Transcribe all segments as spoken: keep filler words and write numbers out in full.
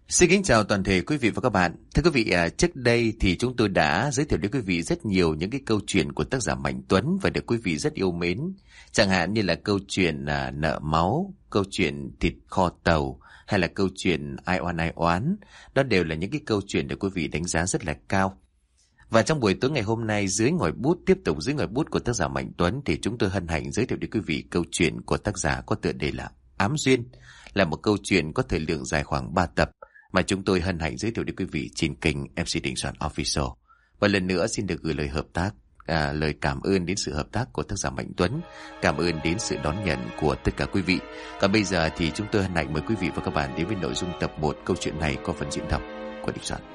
Xin kính chào toàn thể quý vị và các bạn. Thưa quý vị, à, trước đây thì chúng tôi đã giới thiệu đến quý vị rất nhiều những cái câu chuyện của tác giả Mạnh Tuấn và được quý vị rất yêu mến. Chẳng hạn như là câu chuyện à, Nợ Máu, câu chuyện Thịt Kho Tàu hay là câu chuyện Ai Oan Ai Oán. Đó đều là những cái câu chuyện được quý vị đánh giá rất là cao. Và trong buổi tối ngày hôm nay, dưới ngòi bút, tiếp tục dưới ngòi bút của tác giả Mạnh Tuấn, thì chúng tôi hân hạnh giới thiệu đến quý vị câu chuyện của tác giả có tựa đề là Ám Duyên, là một câu chuyện có thời lượng dài khoảng ba tập mà chúng tôi hân hạnh giới thiệu đến quý vị trên kênh em xê Đình Soạn Official. Và lần nữa xin được gửi lời hợp tác, à, lời cảm ơn đến sự hợp tác của tác giả Mạnh Tuấn, cảm ơn đến sự đón nhận của tất cả quý vị. Còn bây giờ thì chúng tôi hân hạnh mời quý vị và các bạn đến với nội dung tập một câu chuyện này có phần diễn đọc của Đình Soạn.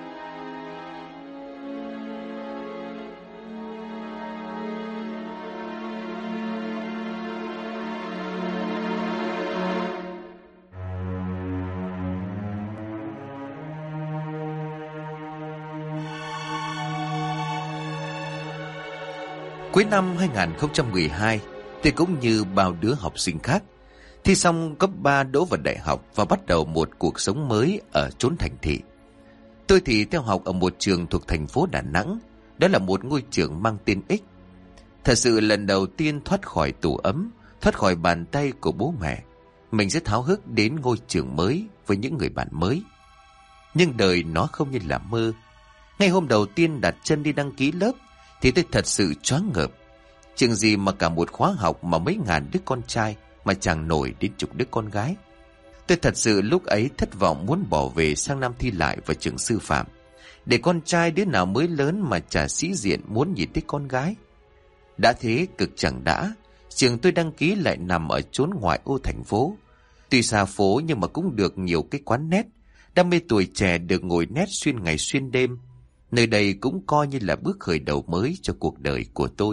Cuối năm hai không một hai, tôi cũng như bao đứa học sinh khác, thi xong cấp ba đỗ vào đại học và bắt đầu một cuộc sống mới ở chốn thành thị. Tôi thì theo học ở một trường thuộc thành phố Đà Nẵng, đó là một ngôi trường mang tên X. Thật sự lần đầu tiên thoát khỏi tủ ấm, thoát khỏi bàn tay của bố mẹ, mình rất háo hức đến ngôi trường mới với những người bạn mới. Nhưng đời nó không như là mơ. Ngay hôm đầu tiên đặt chân đi đăng ký lớp thì tôi thật sự choáng ngợp. Trường gì mà cả một khóa học mà mấy ngàn đứa con trai mà chẳng nổi đến chục đứa con gái. Tôi thật sự lúc ấy thất vọng muốn bỏ về sang năm thi lại vào trường sư phạm, để con trai đứa nào mới lớn mà chả sĩ diện muốn nhìn thấy con gái. Đã thế cực chẳng đã, trường tôi đăng ký lại nằm ở chốn ngoại ô thành phố. Tuy xa phố nhưng mà cũng được nhiều cái quán nét, đam mê tuổi trẻ được ngồi nét xuyên ngày xuyên đêm. Nơi đây cũng coi như là bước khởi đầu mới cho cuộc đời của tôi.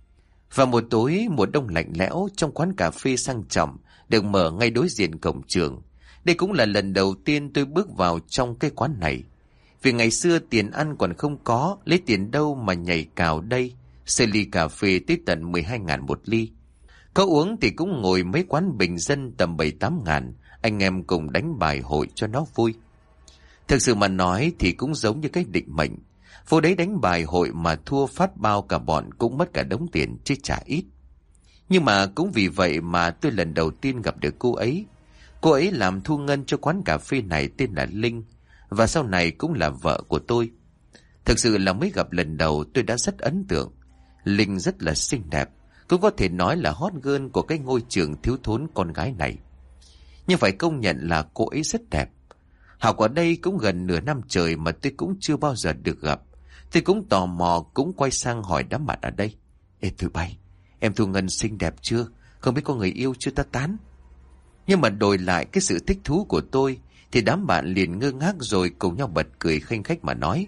Và một tối, một đông lạnh lẽo, trong quán cà phê sang trọng được mở ngay đối diện cổng trường. Đây cũng là lần đầu tiên tôi bước vào trong cái quán này. Vì ngày xưa tiền ăn còn không có, lấy tiền đâu mà nhảy cào đây, xây ly cà phê tới tận mười hai ngàn một ly. Có uống thì cũng ngồi mấy quán bình dân tầm bảy tám ngàn, anh em cùng đánh bài hội cho nó vui. Thực sự mà nói thì cũng giống như cái định mệnh. Vô đấy đánh bài hội mà thua phát bao cả bọn cũng mất cả đống tiền chứ chả ít. Nhưng mà cũng vì vậy mà tôi lần đầu tiên gặp được cô ấy. Cô ấy làm thu ngân cho quán cà phê này tên là Linh, và sau này cũng là vợ của tôi. Thực sự là mới gặp lần đầu tôi đã rất ấn tượng. Linh rất là xinh đẹp, cũng có thể nói là hot girl của cái ngôi trường thiếu thốn con gái này. Nhưng phải công nhận là cô ấy rất đẹp. Học ở đây cũng gần nửa năm trời mà tôi cũng chưa bao giờ được gặp. Tôi cũng tò mò, cũng quay sang hỏi đám bạn ở đây. Ê tụi bay, em Thu Ngân xinh đẹp chưa? Không biết có người yêu chưa ta tán? Nhưng mà đổi lại cái sự thích thú của tôi thì đám bạn liền ngơ ngác rồi cùng nhau bật cười khanh khách mà nói.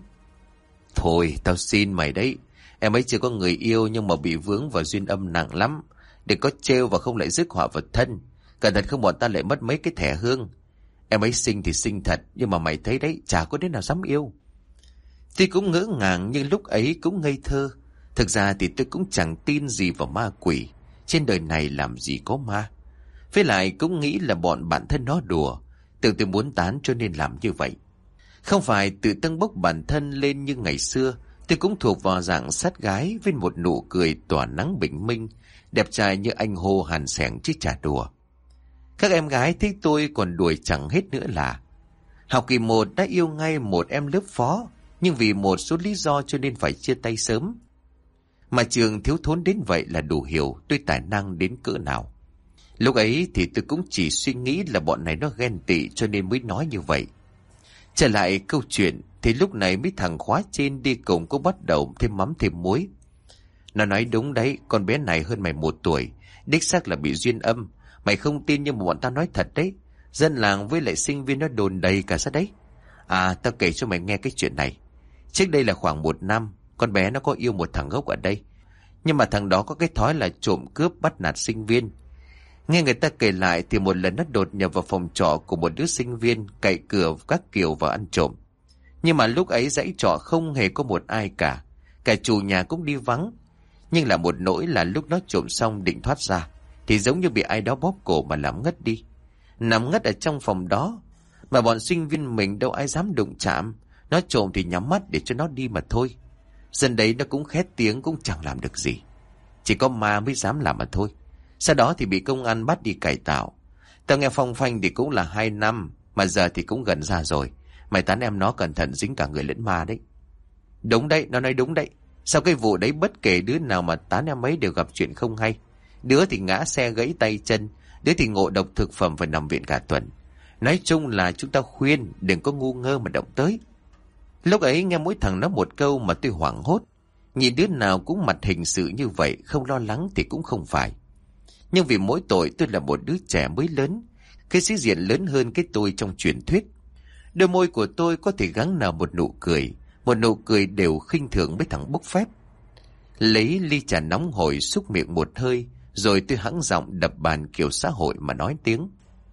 Thôi tao xin mày đấy, em ấy chưa có người yêu nhưng mà bị vướng vào duyên âm nặng lắm. Đừng có trêu và không lại rước họa vào thân. Cẩn thận không bọn ta lại mất mấy cái thẻ hương. Em ấy xinh thì xinh thật, nhưng mà mày thấy đấy, chả có đứa nào dám yêu. Tôi cũng ngỡ ngàng nhưng lúc ấy cũng ngây thơ. Thực ra thì tôi cũng chẳng tin gì vào ma quỷ. Trên đời này làm gì có ma. Với lại cũng nghĩ là bọn bản thân nó đùa. Tưởng tôi muốn tán cho nên làm như vậy. Không phải tự tâng bốc bản thân lên như ngày xưa. Tôi cũng thuộc vào dạng sát gái với một nụ cười tỏa nắng bình minh, đẹp trai như anh Hồ Hàn Sẻng chứ chả đùa. Các em gái thích tôi còn đuổi chẳng hết nữa là học kỳ một đã yêu ngay một em lớp phó, nhưng vì một số lý do cho nên phải chia tay sớm. Mà trường thiếu thốn đến vậy là đủ hiểu tôi tài năng đến cỡ nào. Lúc ấy thì tôi cũng chỉ suy nghĩ là bọn này nó ghen tị cho nên mới nói như vậy. Trở lại câu chuyện thì lúc này mấy thằng khóa trên đi cùng cũng bắt đầu thêm mắm thêm muối. Nó nói đúng đấy, con bé này hơn mày một tuổi, đích xác là bị duyên âm. Mày không tin nhưng mà bọn tao nói thật đấy. Dân làng với lại sinh viên nó đồn đầy cả ra đấy. À, tao kể cho mày nghe cái chuyện này. Trước đây là khoảng một năm, con bé nó có yêu một thằng gốc ở đây. Nhưng mà thằng đó có cái thói là trộm cướp bắt nạt sinh viên. Nghe người ta kể lại thì một lần nó đột nhập vào phòng trọ của một đứa sinh viên, cậy cửa các kiểu vào ăn trộm. Nhưng mà lúc ấy dãy trọ không hề có một ai cả. Cả chủ nhà cũng đi vắng. Nhưng là một nỗi là lúc nó trộm xong định thoát ra thì giống như bị ai đó bóp cổ mà làm ngất đi. Nằm ngất ở trong phòng đó. Mà bọn sinh viên mình đâu ai dám đụng chạm. Nó trộm thì nhắm mắt để cho nó đi mà thôi. Dân đấy nó cũng khét tiếng cũng chẳng làm được gì. Chỉ có ma mới dám làm mà thôi. Sau đó thì bị công an bắt đi cải tạo. Tao nghe phong phanh thì cũng là hai năm. Mà giờ thì cũng gần ra rồi. Mày tán em nó cẩn thận dính cả người lẫn ma đấy. Đúng đấy, nó nói đúng đấy. Sau cái vụ đấy bất kể đứa nào mà tán em ấy đều gặp chuyện không hay. Đứa thì ngã xe gãy tay chân. Đứa thì ngộ độc thực phẩm và nằm viện cả tuần. Nói chung là chúng ta khuyên đừng có ngu ngơ mà động tới. Lúc ấy nghe mỗi thằng nói một câu mà tôi hoảng hốt. Nhìn đứa nào cũng mặt hình sự như vậy, không lo lắng thì cũng không phải. Nhưng vì mỗi tội tôi là một đứa trẻ mới lớn, cái sĩ diện lớn hơn cái tôi trong truyền thuyết. Đôi môi của tôi có thể gắng nở một nụ cười, một nụ cười đều khinh thường mấy thằng bốc phét. Lấy ly trà nóng hổi xúc miệng một hơi, rồi tôi hắng giọng đập bàn kiểu xã hội mà nói tiếng.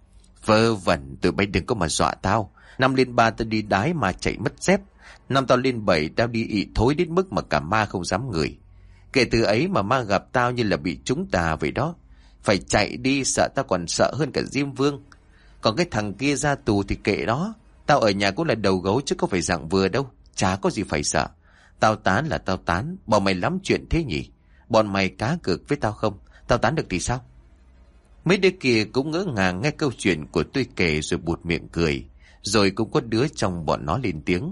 Vơ vẩn, tụi bay đừng có mà dọa tao. Năm lên ba tao đi đái mà chạy mất dép. Năm tao lên bảy tao đi ị thối đến mức mà cả ma không dám ngửi. Kể từ ấy mà ma gặp tao như là bị trúng tà vậy đó. Phải chạy đi, sợ tao còn sợ hơn cả Diêm Vương. Còn cái thằng kia ra tù thì kệ đó. Tao ở nhà cũng là đầu gấu chứ có phải dạng vừa đâu. Chả có gì phải sợ. Tao tán là tao tán. Bọn mày lắm chuyện thế nhỉ? Bọn mày cá cược với tao không? Tao tán được thì sao? Mấy đứa kia cũng ngỡ ngàng nghe câu chuyện của tôi kể rồi bụt miệng cười. Rồi cũng có đứa trong bọn nó lên tiếng.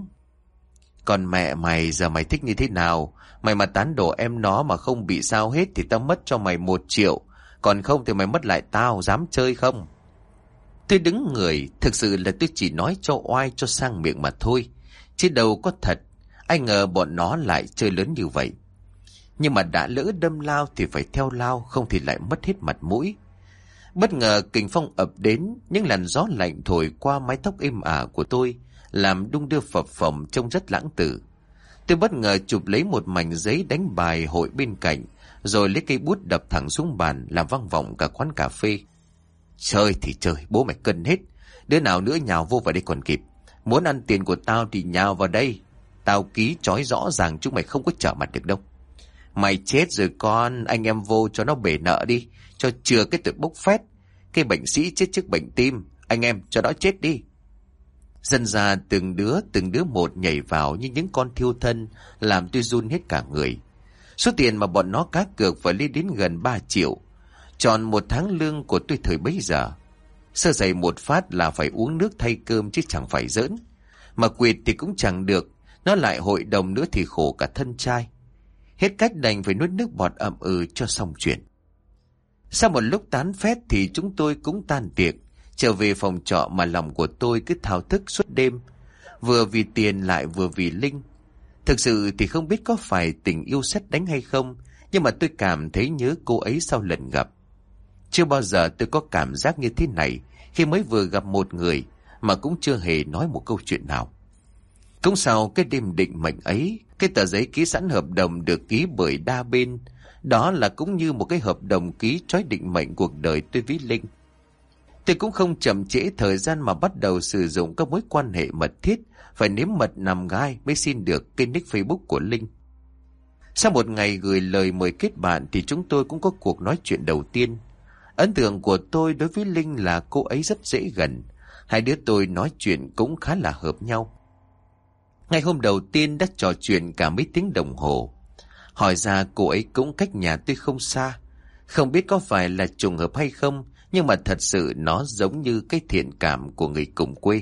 Còn mẹ mày, giờ mày thích như thế nào? Mày mà tán đổ em nó mà không bị sao hết thì tao mất cho mày một triệu. Còn không thì mày mất lại tao, dám chơi không? Tôi đứng người, thực sự là tôi chỉ nói cho oai cho sang miệng mà thôi. Chứ đâu có thật, ai ngờ bọn nó lại chơi lớn như vậy. Nhưng mà đã lỡ đâm lao thì phải theo lao, không thì lại mất hết mặt mũi. Bất ngờ kình phong ập đến, những làn gió lạnh thổi qua mái tóc êm ả của tôi, làm đung đưa phập phồng trông rất lãng tử. Tôi bất ngờ chụp lấy một mảnh giấy đánh bài hội bên cạnh, rồi lấy cây bút đập thẳng xuống bàn làm vang vọng cả quán cà phê. Chơi thì chơi, bố mày cân hết. Đứa nào nữa nhào vô vào đây còn kịp. Muốn ăn tiền của tao thì nhào vào đây. Tao ký chói rõ ràng chúng mày không có trở mặt được đâu. Mày chết rồi con, anh em vô cho nó bể nợ đi, cho chừa cái tội bốc phét. Cái bệnh sĩ chết trước bệnh tim, anh em cho nó chết đi. Dần ra từng đứa từng đứa một nhảy vào như những con thiêu thân, làm tôi run hết cả người. Số tiền mà bọn nó cá cược phải lên đến gần ba triệu, tròn một tháng lương của tôi thời bấy giờ. Sơ sẩy một phát là phải uống nước thay cơm chứ chẳng phải giỡn. Mà quỵt thì cũng chẳng được, nó lại hội đồng nữa thì khổ cả thân trai. Hết cách đành phải nuốt nước bọt ậm ừ cho xong chuyện. Sau một lúc tán phét thì chúng tôi cũng tan tiệc, trở về phòng trọ mà lòng của tôi cứ thao thức suốt đêm, vừa vì tiền lại vừa vì Linh. Thực sự thì không biết có phải tình yêu sét đánh hay không, nhưng mà tôi cảm thấy nhớ cô ấy sau lần gặp. Chưa bao giờ tôi có cảm giác như thế này khi mới vừa gặp một người mà cũng chưa hề nói một câu chuyện nào. Cũng sau cái đêm định mệnh ấy, cái tờ giấy ký sẵn hợp đồng được ký bởi đa bên, đó là cũng như một cái hợp đồng ký trói định mệnh cuộc đời tôi với Linh. Tôi cũng không chậm trễ thời gian mà bắt đầu sử dụng các mối quan hệ mật thiết, phải nếm mật nằm gai mới xin được kênh nick Facebook của Linh. Sau một ngày gửi lời mời kết bạn thì chúng tôi cũng có cuộc nói chuyện đầu tiên. Ấn tượng của tôi đối với Linh là cô ấy rất dễ gần, hai đứa tôi nói chuyện cũng khá là hợp nhau. Ngày hôm đầu tiên đã trò chuyện cả mấy tiếng đồng hồ. Hỏi ra cô ấy cũng cách nhà tôi không xa. Không biết có phải là trùng hợp hay không, nhưng mà thật sự nó giống như cái thiện cảm của người cùng quê.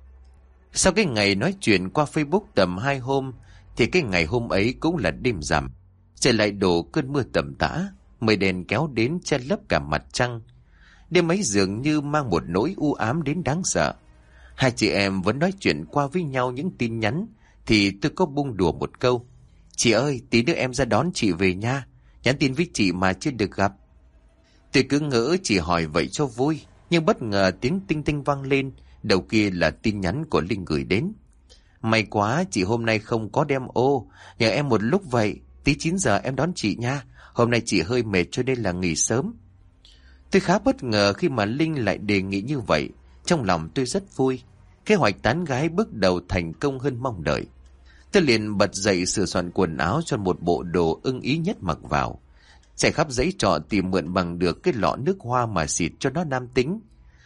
Sau cái ngày nói chuyện qua Facebook tầm hai hôm, thì cái ngày hôm ấy cũng là đêm rằm. Trời lại đổ cơn mưa tầm tã, mây đen kéo đến che lấp cả mặt trăng. Đêm ấy dường như mang một nỗi u ám đến đáng sợ. Hai chị em vẫn nói chuyện qua với nhau những tin nhắn, thì tôi có bung đùa một câu. Chị ơi, tí nữa em ra đón chị về nha. Nhắn tin với chị mà chưa được gặp. Tôi cứ ngỡ chỉ hỏi vậy cho vui, nhưng bất ngờ tiếng tinh tinh vang lên, đầu kia là tin nhắn của Linh gửi đến. May quá, chị hôm nay không có đem ô, nhờ em một lúc vậy, tí chín giờ em đón chị nha. Hôm nay chị hơi mệt cho nên là nghỉ sớm. Tôi khá bất ngờ khi mà Linh lại đề nghị như vậy, trong lòng tôi rất vui. Kế hoạch tán gái bước đầu thành công hơn mong đợi. Tôi liền bật dậy sửa soạn quần áo cho một bộ đồ ưng ý nhất mặc vào. Chạy khắp dãy trọ tìm mượn bằng được cái lọ nước hoa mà xịt cho nó nam tính.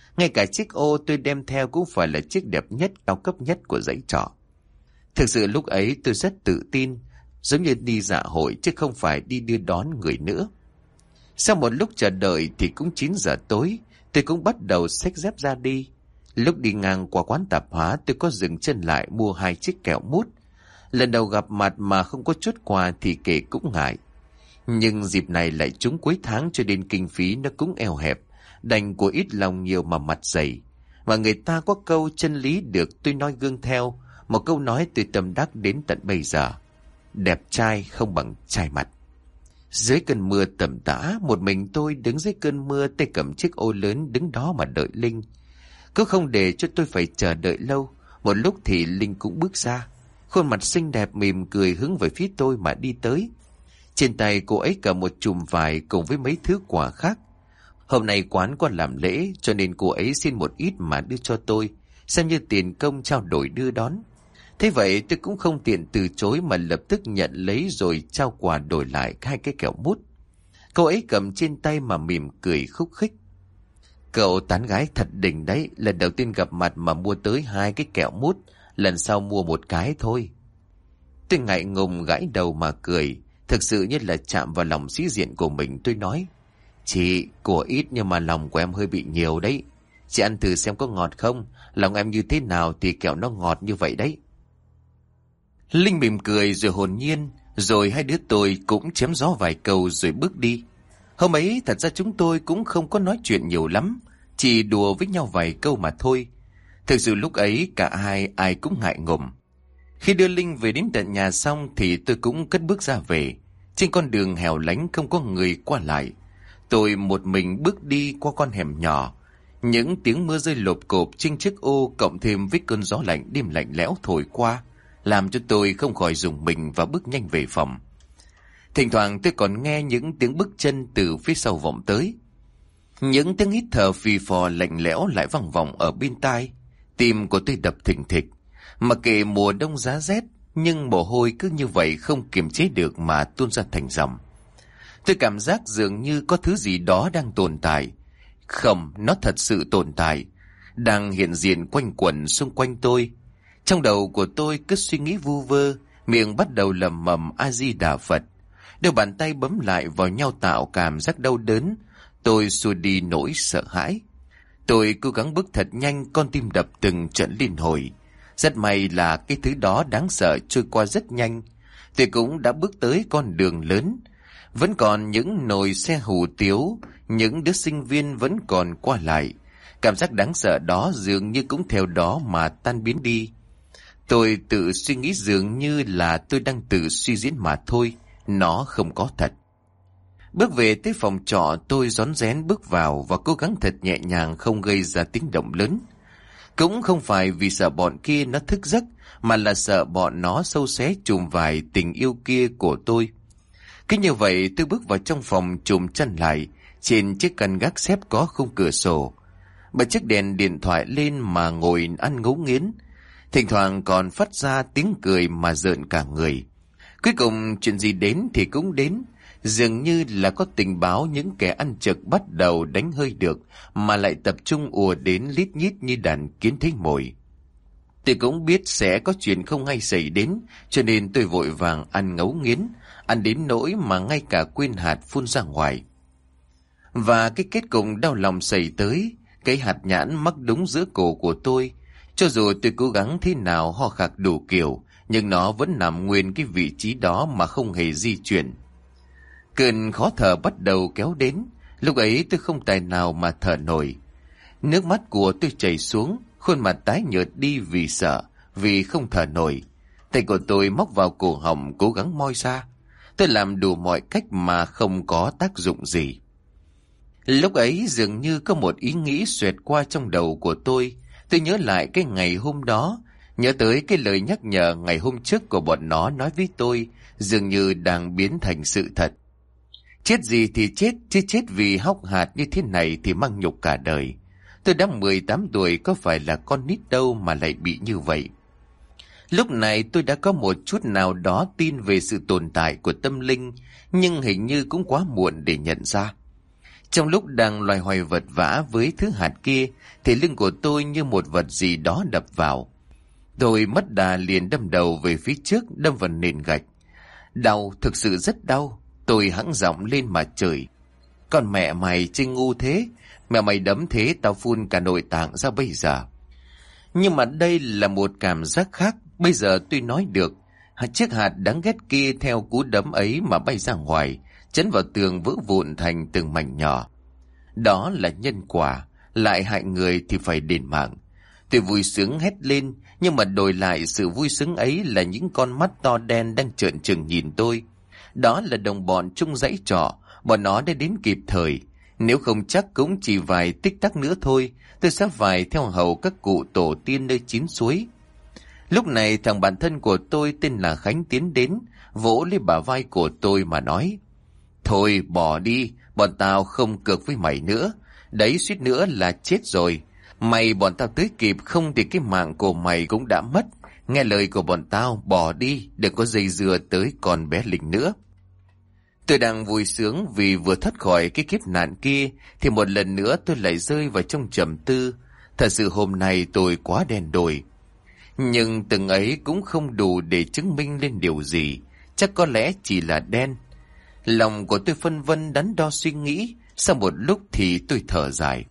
Ngay cả chiếc ô tôi đem theo cũng phải là chiếc đẹp nhất, cao cấp nhất của dãy trọ. Thực sự lúc ấy tôi rất tự tin, giống như đi dạ hội chứ không phải đi đưa đón người nữa. Sau một lúc chờ đợi thì cũng chín giờ tối, tôi cũng bắt đầu xách dép ra đi. Lúc đi ngang qua quán tạp hóa, tôi có dừng chân lại mua hai chiếc kẹo mút. Lần đầu gặp mặt mà không có chút quà thì kể cũng ngại. Nhưng dịp này lại trúng cuối tháng cho nên kinh phí nó cũng eo hẹp, đành của ít lòng nhiều mà mặt dày. Mà người ta có câu chân lý được tôi nói gương theo, một câu nói tôi tâm đắc đến tận bây giờ: đẹp trai không bằng trai mặt. Dưới cơn mưa tầm tã, một mình tôi đứng dưới cơn mưa, tay cầm chiếc ô lớn đứng đó mà đợi Linh. Cứ không để cho tôi phải chờ đợi lâu, một lúc thì Linh cũng bước ra. Khuôn mặt xinh đẹp mỉm cười hướng về phía tôi mà đi tới. Trên tay cô ấy cầm một chùm vải cùng với mấy thứ quà khác. Hôm nay quán có làm lễ cho nên cô ấy xin một ít mà đưa cho tôi, xem như tiền công trao đổi đưa đón. Thế vậy tôi cũng không tiện từ chối mà lập tức nhận lấy rồi trao quà đổi lại hai cái kẹo mút. Cô ấy cầm trên tay mà mỉm cười khúc khích. Cậu tán gái thật đỉnh đấy, lần đầu tiên gặp mặt mà mua tới hai cái kẹo mút, lần sau mua một cái thôi. Tôi ngại ngùng gãi đầu mà cười, thực sự như là chạm vào lòng sĩ diện của mình. Tôi nói: chị, của ít nhưng mà lòng của em hơi bị nhiều đấy. Chị ăn thử xem có ngọt không, lòng em như thế nào thì kẹo nó ngọt như vậy đấy. Linh mỉm cười rồi hồn nhiên, rồi hai đứa tôi cũng chém gió vài câu rồi bước đi. Hôm ấy thật ra chúng tôi cũng không có nói chuyện nhiều lắm, chỉ đùa với nhau vài câu mà thôi. Thực sự lúc ấy cả hai ai cũng ngại ngùng. Khi đưa Linh về đến tận nhà xong thì tôi cũng cất bước ra về. Trên con đường hẻo lánh không có người qua lại, tôi một mình bước đi qua con hẻm nhỏ. Những tiếng mưa rơi lộp cộp trên chiếc ô cộng thêm với cơn gió lạnh đêm lạnh lẽo thổi qua, làm cho tôi không khỏi rùng mình và bước nhanh về phòng. Thỉnh thoảng tôi còn nghe những tiếng bước chân từ phía sau vọng tới. Những tiếng hít thở phì phò lạnh lẽo lại vang vọng ở bên tai. Tim của tôi đập thình thịch. Mặc kệ mùa đông giá rét, nhưng mồ hôi cứ như vậy không kiềm chế được mà tuôn ra thành dòng. Tôi cảm giác dường như có thứ gì đó đang tồn tại. Không, nó thật sự tồn tại, đang hiện diện quanh quẩn xung quanh tôi. Trong đầu của tôi cứ suy nghĩ vu vơ, miệng bắt đầu lẩm bẩm A Di Đà Phật. Đôi bàn tay bấm lại vào nhau tạo cảm giác đau đớn. Tôi xua đi nỗi sợ hãi. Tôi cố gắng bước thật nhanh, con tim đập từng trận liên hồi. Rất may là cái thứ đó đáng sợ trôi qua rất nhanh. Tôi cũng đã bước tới con đường lớn. Vẫn còn những nồi xe hủ tiếu, những đứa sinh viên vẫn còn qua lại. Cảm giác đáng sợ đó dường như cũng theo đó mà tan biến đi. Tôi tự suy nghĩ dường như là tôi đang tự suy diễn mà thôi, nó không có thật. Bước về tới phòng trọ, tôi rón rén bước vào và cố gắng thật nhẹ nhàng không gây ra tiếng động lớn. Cũng không phải vì sợ bọn kia nó thức giấc, mà là sợ bọn nó xâu xé chùm vài tình yêu kia của tôi. Cứ như vậy tôi bước vào trong phòng chùm chân lại, trên chiếc căn gác xếp có khung cửa sổ. Bật chiếc đèn điện thoại lên mà ngồi ăn ngấu nghiến. Thỉnh thoảng còn phát ra tiếng cười mà rợn cả người. Cuối cùng chuyện gì đến thì cũng đến. Dường như là có tình báo những kẻ ăn trực bắt đầu đánh hơi được, mà lại tập trung ùa đến lít nhít như đàn kiến thấy mồi. Tôi cũng biết sẽ có chuyện không hay xảy đến, cho nên tôi vội vàng ăn ngấu nghiến, ăn đến nỗi mà ngay cả quên hạt phun ra ngoài. Và cái kết cục đau lòng xảy tới, cái hạt nhãn mắc đúng giữa cổ của tôi. Cho dù tôi cố gắng thế nào ho khạc đủ kiểu, nhưng nó vẫn nằm nguyên cái vị trí đó mà không hề di chuyển. Cơn khó thở bắt đầu kéo đến. Lúc ấy tôi không tài nào mà thở nổi. Nước mắt của tôi chảy xuống, khuôn mặt tái nhợt đi vì sợ, vì không thở nổi. Tay của tôi móc vào cổ họng cố gắng moi ra. Tôi làm đủ mọi cách mà không có tác dụng gì. Lúc ấy dường như có một ý nghĩ xoẹt qua trong đầu của tôi. Tôi nhớ lại cái ngày hôm đó, nhớ tới cái lời nhắc nhở ngày hôm trước của bọn nó nói với tôi, dường như đang biến thành sự thật. Chết gì thì chết, chứ chết vì hóc hạt như thế này thì mang nhục cả đời. Tôi đã mười tám tuổi, có phải là con nít đâu mà lại bị như vậy. Lúc này tôi đã có một chút nào đó tin về sự tồn tại của tâm linh, nhưng hình như cũng quá muộn để nhận ra. Trong lúc đang loay hoay vật vã với thứ hạt kia, thì lưng của tôi như một vật gì đó đập vào. Tôi mất đà liền đâm đầu về phía trước, đâm vào nền gạch. Đau, thực sự rất đau. Tôi hắng giọng lên mà chửi: "Con mẹ mày chi ngu thế, mẹ mày đấm thế tao phun cả nội tạng ra bây giờ." Nhưng mà đây là một cảm giác khác. Bây giờ tôi nói được. Chiếc hạt đáng ghét kia theo cú đấm ấy mà bay ra ngoài, chấn vào tường vỡ vụn thành từng mảnh nhỏ. Đó là nhân quả, lại hại người thì phải đền mạng. Tôi vui sướng hét lên, nhưng mà đổi lại sự vui sướng ấy là những con mắt to đen đang trợn trừng nhìn tôi. Đó là đồng bọn chung dãy trọ, bọn nó đã đến kịp thời. Nếu không chắc cũng chỉ vài tích tắc nữa thôi, tôi sẽ vài theo hầu các cụ tổ tiên nơi chín suối. Lúc này thằng bạn thân của tôi tên là Khánh tiến đến, vỗ lấy bả vai của tôi mà nói: "Thôi bỏ đi, bọn tao không cược với mày nữa. Đấy suýt nữa là chết rồi. Mày bọn tao tới kịp, không thì cái mạng của mày cũng đã mất. Nghe lời của bọn tao, bỏ đi, đừng có dây dưa tới con bé Linh nữa." Tôi đang vui sướng vì vừa thoát khỏi cái kiếp nạn kia, thì một lần nữa tôi lại rơi vào trong trầm tư. Thật sự hôm nay tôi quá đen đủi. Nhưng từng ấy cũng không đủ để chứng minh lên điều gì. Chắc có lẽ chỉ là đen. Lòng của tôi phân vân đắn đo suy nghĩ. Sau một lúc thì tôi thở dài: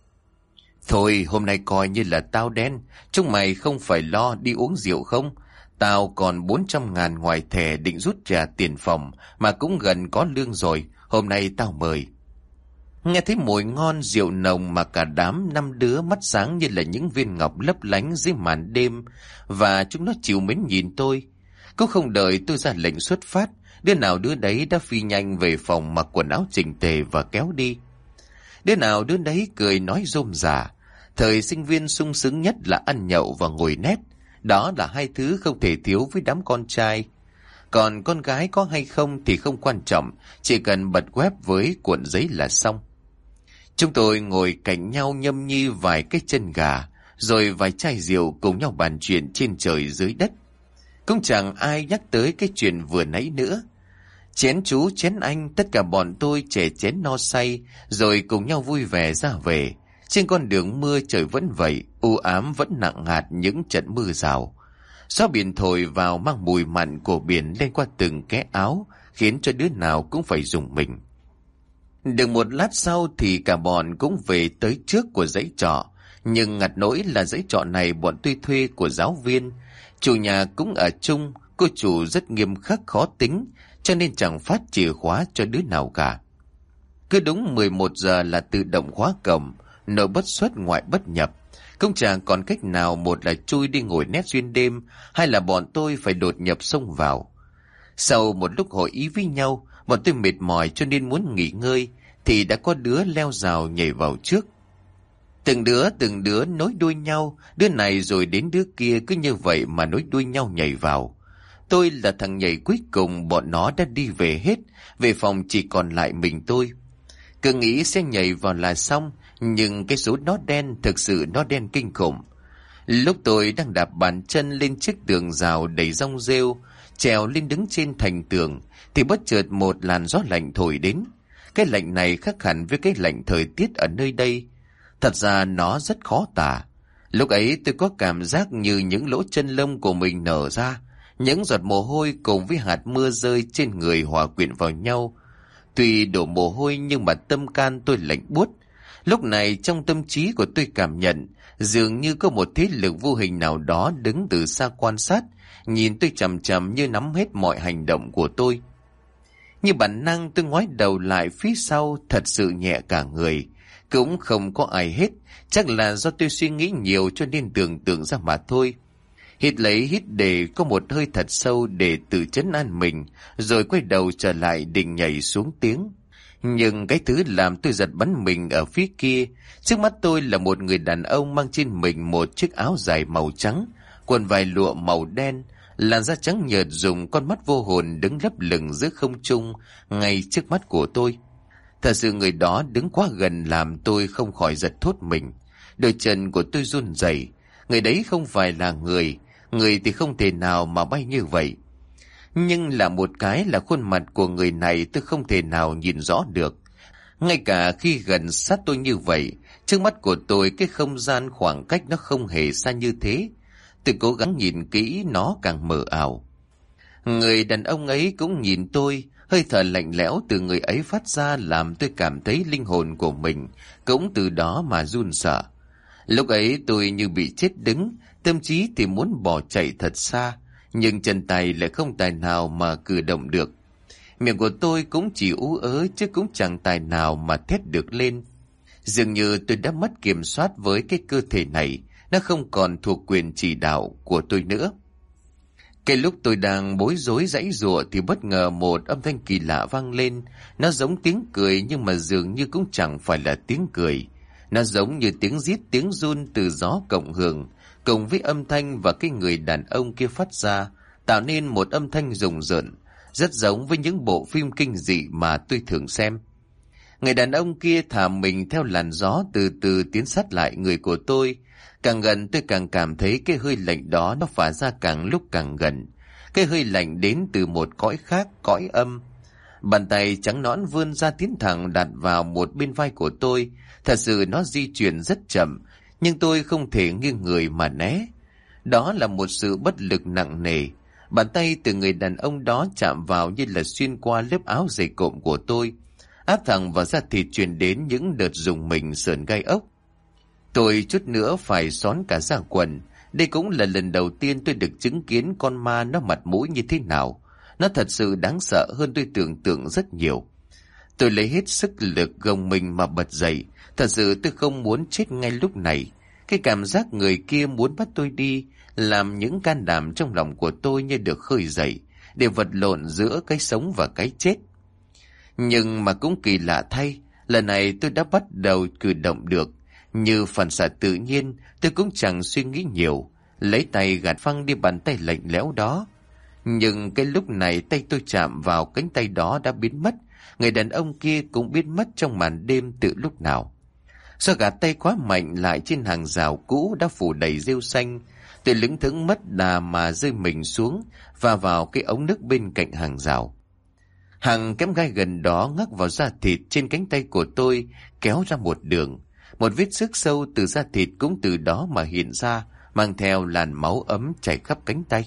"Thôi hôm nay coi như là tao đen. Chúng mày không phải lo đi uống rượu không? Tao còn bốn trăm ngàn ngoài thẻ định rút trả tiền phòng, mà cũng gần có lương rồi. Hôm nay tao mời." Nghe thấy mùi ngon rượu nồng mà cả đám năm đứa mắt sáng như là những viên ngọc lấp lánh dưới màn đêm, và chúng nó chịu mến nhìn tôi. Cũng không đợi tôi ra lệnh xuất phát, đứa nào đứa đấy đã phi nhanh về phòng mặc quần áo chỉnh tề và kéo đi. Đứa nào đứa đấy cười nói rôm rả. Thời sinh viên sung sướng nhất là ăn nhậu và ngồi nét. Đó là hai thứ không thể thiếu với đám con trai. Còn con gái có hay không thì không quan trọng, chỉ cần bật web với cuộn giấy là xong. Chúng tôi ngồi cạnh nhau nhâm nhi vài cái chân gà, rồi vài chai rượu cùng nhau bàn chuyện trên trời dưới đất. Cũng chẳng ai nhắc tới cái chuyện vừa nãy nữa. Chén chú chén anh, tất cả bọn tôi chè chén no say, rồi cùng nhau vui vẻ ra về. Trên con đường mưa trời vẫn vậy, u ám vẫn nặng hạt những trận mưa rào. Gió biển thổi vào mang mùi mặn của biển lên qua từng cái áo, khiến cho đứa nào cũng phải rùng mình. Được một lát sau thì cả bọn cũng về tới trước của dãy trọ. Nhưng ngặt nỗi là dãy trọ này bọn tôi thuê của giáo viên. Chủ nhà cũng ở chung, cô chủ rất nghiêm khắc khó tính, cho nên chẳng phát chìa khóa cho đứa nào cả. Cứ đúng mười một giờ là tự động khóa cổng, nội bất xuất ngoại bất nhập. Không chẳng còn cách nào, một là chui đi ngồi nét xuyên đêm, hay là bọn tôi phải đột nhập xông vào. Sau một lúc hội ý với nhau, bọn tôi mệt mỏi cho nên muốn nghỉ ngơi, thì đã có đứa leo rào nhảy vào trước. Từng đứa từng đứa nối đuôi nhau, đứa này rồi đến đứa kia, cứ như vậy mà nối đuôi nhau nhảy vào. Tôi là thằng nhảy cuối cùng, bọn nó đã đi về hết, về phòng chỉ còn lại mình tôi. Cứ nghĩ sẽ nhảy vào là xong, nhưng cái số nó đen, thực sự nó đen kinh khủng. Lúc tôi đang đạp bàn chân lên chiếc tường rào đầy rong rêu, trèo lên đứng trên thành tường, thì bất chợt một làn gió lạnh thổi đến. Cái lạnh này khác hẳn với cái lạnh thời tiết ở nơi đây. Thật ra nó rất khó tả. Lúc ấy tôi có cảm giác như những lỗ chân lông của mình nở ra, những giọt mồ hôi cùng với hạt mưa rơi trên người hòa quyện vào nhau. Tuy đổ mồ hôi nhưng mà tâm can tôi lạnh buốt. Lúc này trong tâm trí của tôi cảm nhận dường như có một thế lực vô hình nào đó đứng từ xa quan sát, nhìn tôi chằm chằm như nắm hết mọi hành động của tôi. Như bản năng tôi ngoái đầu lại phía sau, thật sự nhẹ cả người. Cũng không có ai hết, chắc là do tôi suy nghĩ nhiều cho nên tưởng tượng ra mà thôi. Hít lấy hít để có một hơi thật sâu để tự trấn an mình, rồi quay đầu trở lại định nhảy xuống tiếng. Nhưng cái thứ làm tôi giật bắn mình ở phía kia, trước mắt tôi là một người đàn ông mang trên mình một chiếc áo dài màu trắng, quần vải lụa màu đen, làn da trắng nhợt, dùng con mắt vô hồn đứng lấp lửng giữa không trung ngay trước mắt của tôi. Thật sự người đó đứng quá gần làm tôi không khỏi giật thốt mình. Đôi chân của tôi run rẩy. Người đấy không phải là người, người thì không thể nào mà bay như vậy. Nhưng là một cái là khuôn mặt của người này tôi không thể nào nhìn rõ được. Ngay cả khi gần sát tôi như vậy, trước mắt của tôi cái không gian khoảng cách nó không hề xa như thế. Tôi cố gắng nhìn kỹ nó càng mờ ảo. Người đàn ông ấy cũng nhìn tôi, hơi thở lạnh lẽo từ người ấy phát ra làm tôi cảm thấy linh hồn của mình cũng từ đó mà run sợ. Lúc ấy tôi như bị chết đứng, tâm trí thì muốn bỏ chạy thật xa, nhưng chân tay lại không tài nào mà cử động được. Miệng của tôi cũng chỉ ú ớ chứ cũng chẳng tài nào mà thét được lên. Dường như tôi đã mất kiểm soát với cái cơ thể này, nó không còn thuộc quyền chỉ đạo của tôi nữa. Cái lúc tôi đang bối rối giãy giụa thì bất ngờ một âm thanh kỳ lạ vang lên. Nó giống tiếng cười nhưng mà dường như cũng chẳng phải là tiếng cười. Nó giống như tiếng rít, tiếng run từ gió cộng hưởng, cùng với âm thanh và cái người đàn ông kia phát ra, tạo nên một âm thanh rùng rợn, rất giống với những bộ phim kinh dị mà tôi thường xem. Người đàn ông kia thả mình theo làn gió từ từ tiến sát lại người của tôi. Càng gần tôi càng cảm thấy cái hơi lạnh đó nó phả ra càng lúc càng gần. Cái hơi lạnh đến từ một cõi khác, cõi âm. Bàn tay trắng nõn vươn ra tiến thẳng đặt vào một bên vai của tôi. Thật sự nó di chuyển rất chậm, nhưng tôi không thể nghiêng người mà né. Đó là một sự bất lực nặng nề. Bàn tay từ người đàn ông đó chạm vào như là xuyên qua lớp áo dày cộm của tôi, áp thẳng vào da thịt, truyền đến những đợt rùng mình sởn gai ốc. Tôi chút nữa phải xón cả da quần. Đây cũng là lần đầu tiên tôi được chứng kiến con ma nó mặt mũi như thế nào. Nó thật sự đáng sợ hơn tôi tưởng tượng rất nhiều. Tôi lấy hết sức lực gồng mình mà bật dậy. Thật sự tôi không muốn chết ngay lúc này. Cái cảm giác người kia muốn bắt tôi đi làm những can đảm trong lòng của tôi như được khơi dậy, để vật lộn giữa cái sống và cái chết. Nhưng mà cũng kỳ lạ thay, lần này tôi đã bắt đầu cử động được. Như phản xạ tự nhiên, tôi cũng chẳng suy nghĩ nhiều, lấy tay gạt phăng đi bàn tay lạnh lẽo đó. Nhưng cái lúc này tay tôi chạm vào cánh tay đó đã biến mất. Người đàn ông kia cũng biến mất trong màn đêm từ lúc nào. Do gạt tay quá mạnh lại trên hàng rào cũ đã phủ đầy rêu xanh, tôi lững thững mất đà mà rơi mình xuống và vào cái ống nước bên cạnh hàng rào. Hàng kém gai gần đó ngắc vào da thịt trên cánh tay của tôi, kéo ra một đường. Một vết xước sâu từ da thịt cũng từ đó mà hiện ra, mang theo làn máu ấm chảy khắp cánh tay.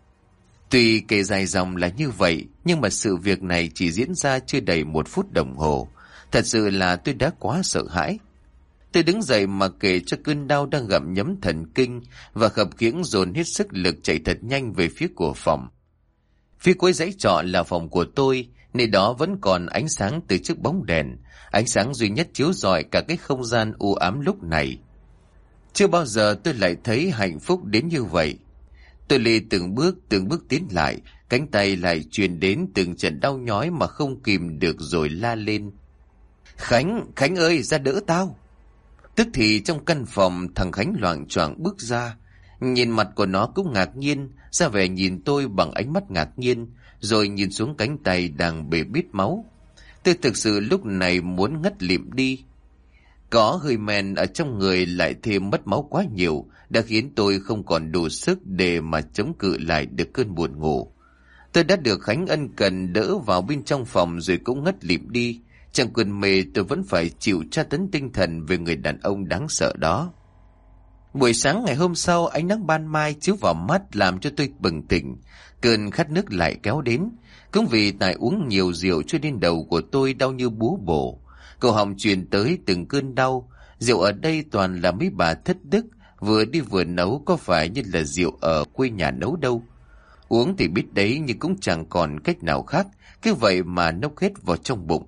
Tuy kể dài dòng là như vậy, nhưng mà sự việc này chỉ diễn ra chưa đầy một phút đồng hồ. Thật sự là tôi đã quá sợ hãi. Tôi đứng dậy mà kể cho cơn đau đang gặm nhấm thần kinh và khập khiễng dồn hết sức lực chạy thật nhanh về phía của phòng. Phía cuối dãy trọ là phòng của tôi, nơi đó vẫn còn ánh sáng từ chiếc bóng đèn, ánh sáng duy nhất chiếu rọi cả cái không gian u ám lúc này. Chưa bao giờ tôi lại thấy hạnh phúc đến như vậy. Tôi lê từng bước từng bước tiến lại, cánh tay lại truyền đến từng trận đau nhói mà không kìm được rồi la lên: Khánh, Khánh ơi, ra đỡ tao! Tức thì trong căn phòng, thằng Khánh loạng choạng bước ra. Nhìn mặt của nó cũng ngạc nhiên, ra vẻ nhìn tôi bằng ánh mắt ngạc nhiên, rồi nhìn xuống cánh tay đang bê bít máu. Tôi thực sự lúc này muốn ngất lịm đi. Có hơi men ở trong người lại thêm mất máu quá nhiều, đã khiến tôi không còn đủ sức để mà chống cự lại được cơn buồn ngủ. Tôi đã được Khánh ân cần đỡ vào bên trong phòng rồi cũng ngất lịm đi. Trong cơn mê tôi vẫn phải chịu tra tấn tinh thần về người đàn ông đáng sợ đó. Buổi sáng ngày hôm sau, ánh nắng ban mai chiếu vào mắt làm cho tôi bừng tỉnh. Cơn khát nước lại kéo đến. Cũng vì tại uống nhiều rượu cho nên đầu của tôi đau như búa bổ. Cổ họng truyền tới từng cơn đau. Rượu ở đây toàn là mấy bà thất đức, vừa đi vừa nấu, có phải như là rượu ở quê nhà nấu đâu. Uống thì biết đấy, nhưng cũng chẳng còn cách nào khác, cứ vậy mà nốc hết vào trong bụng.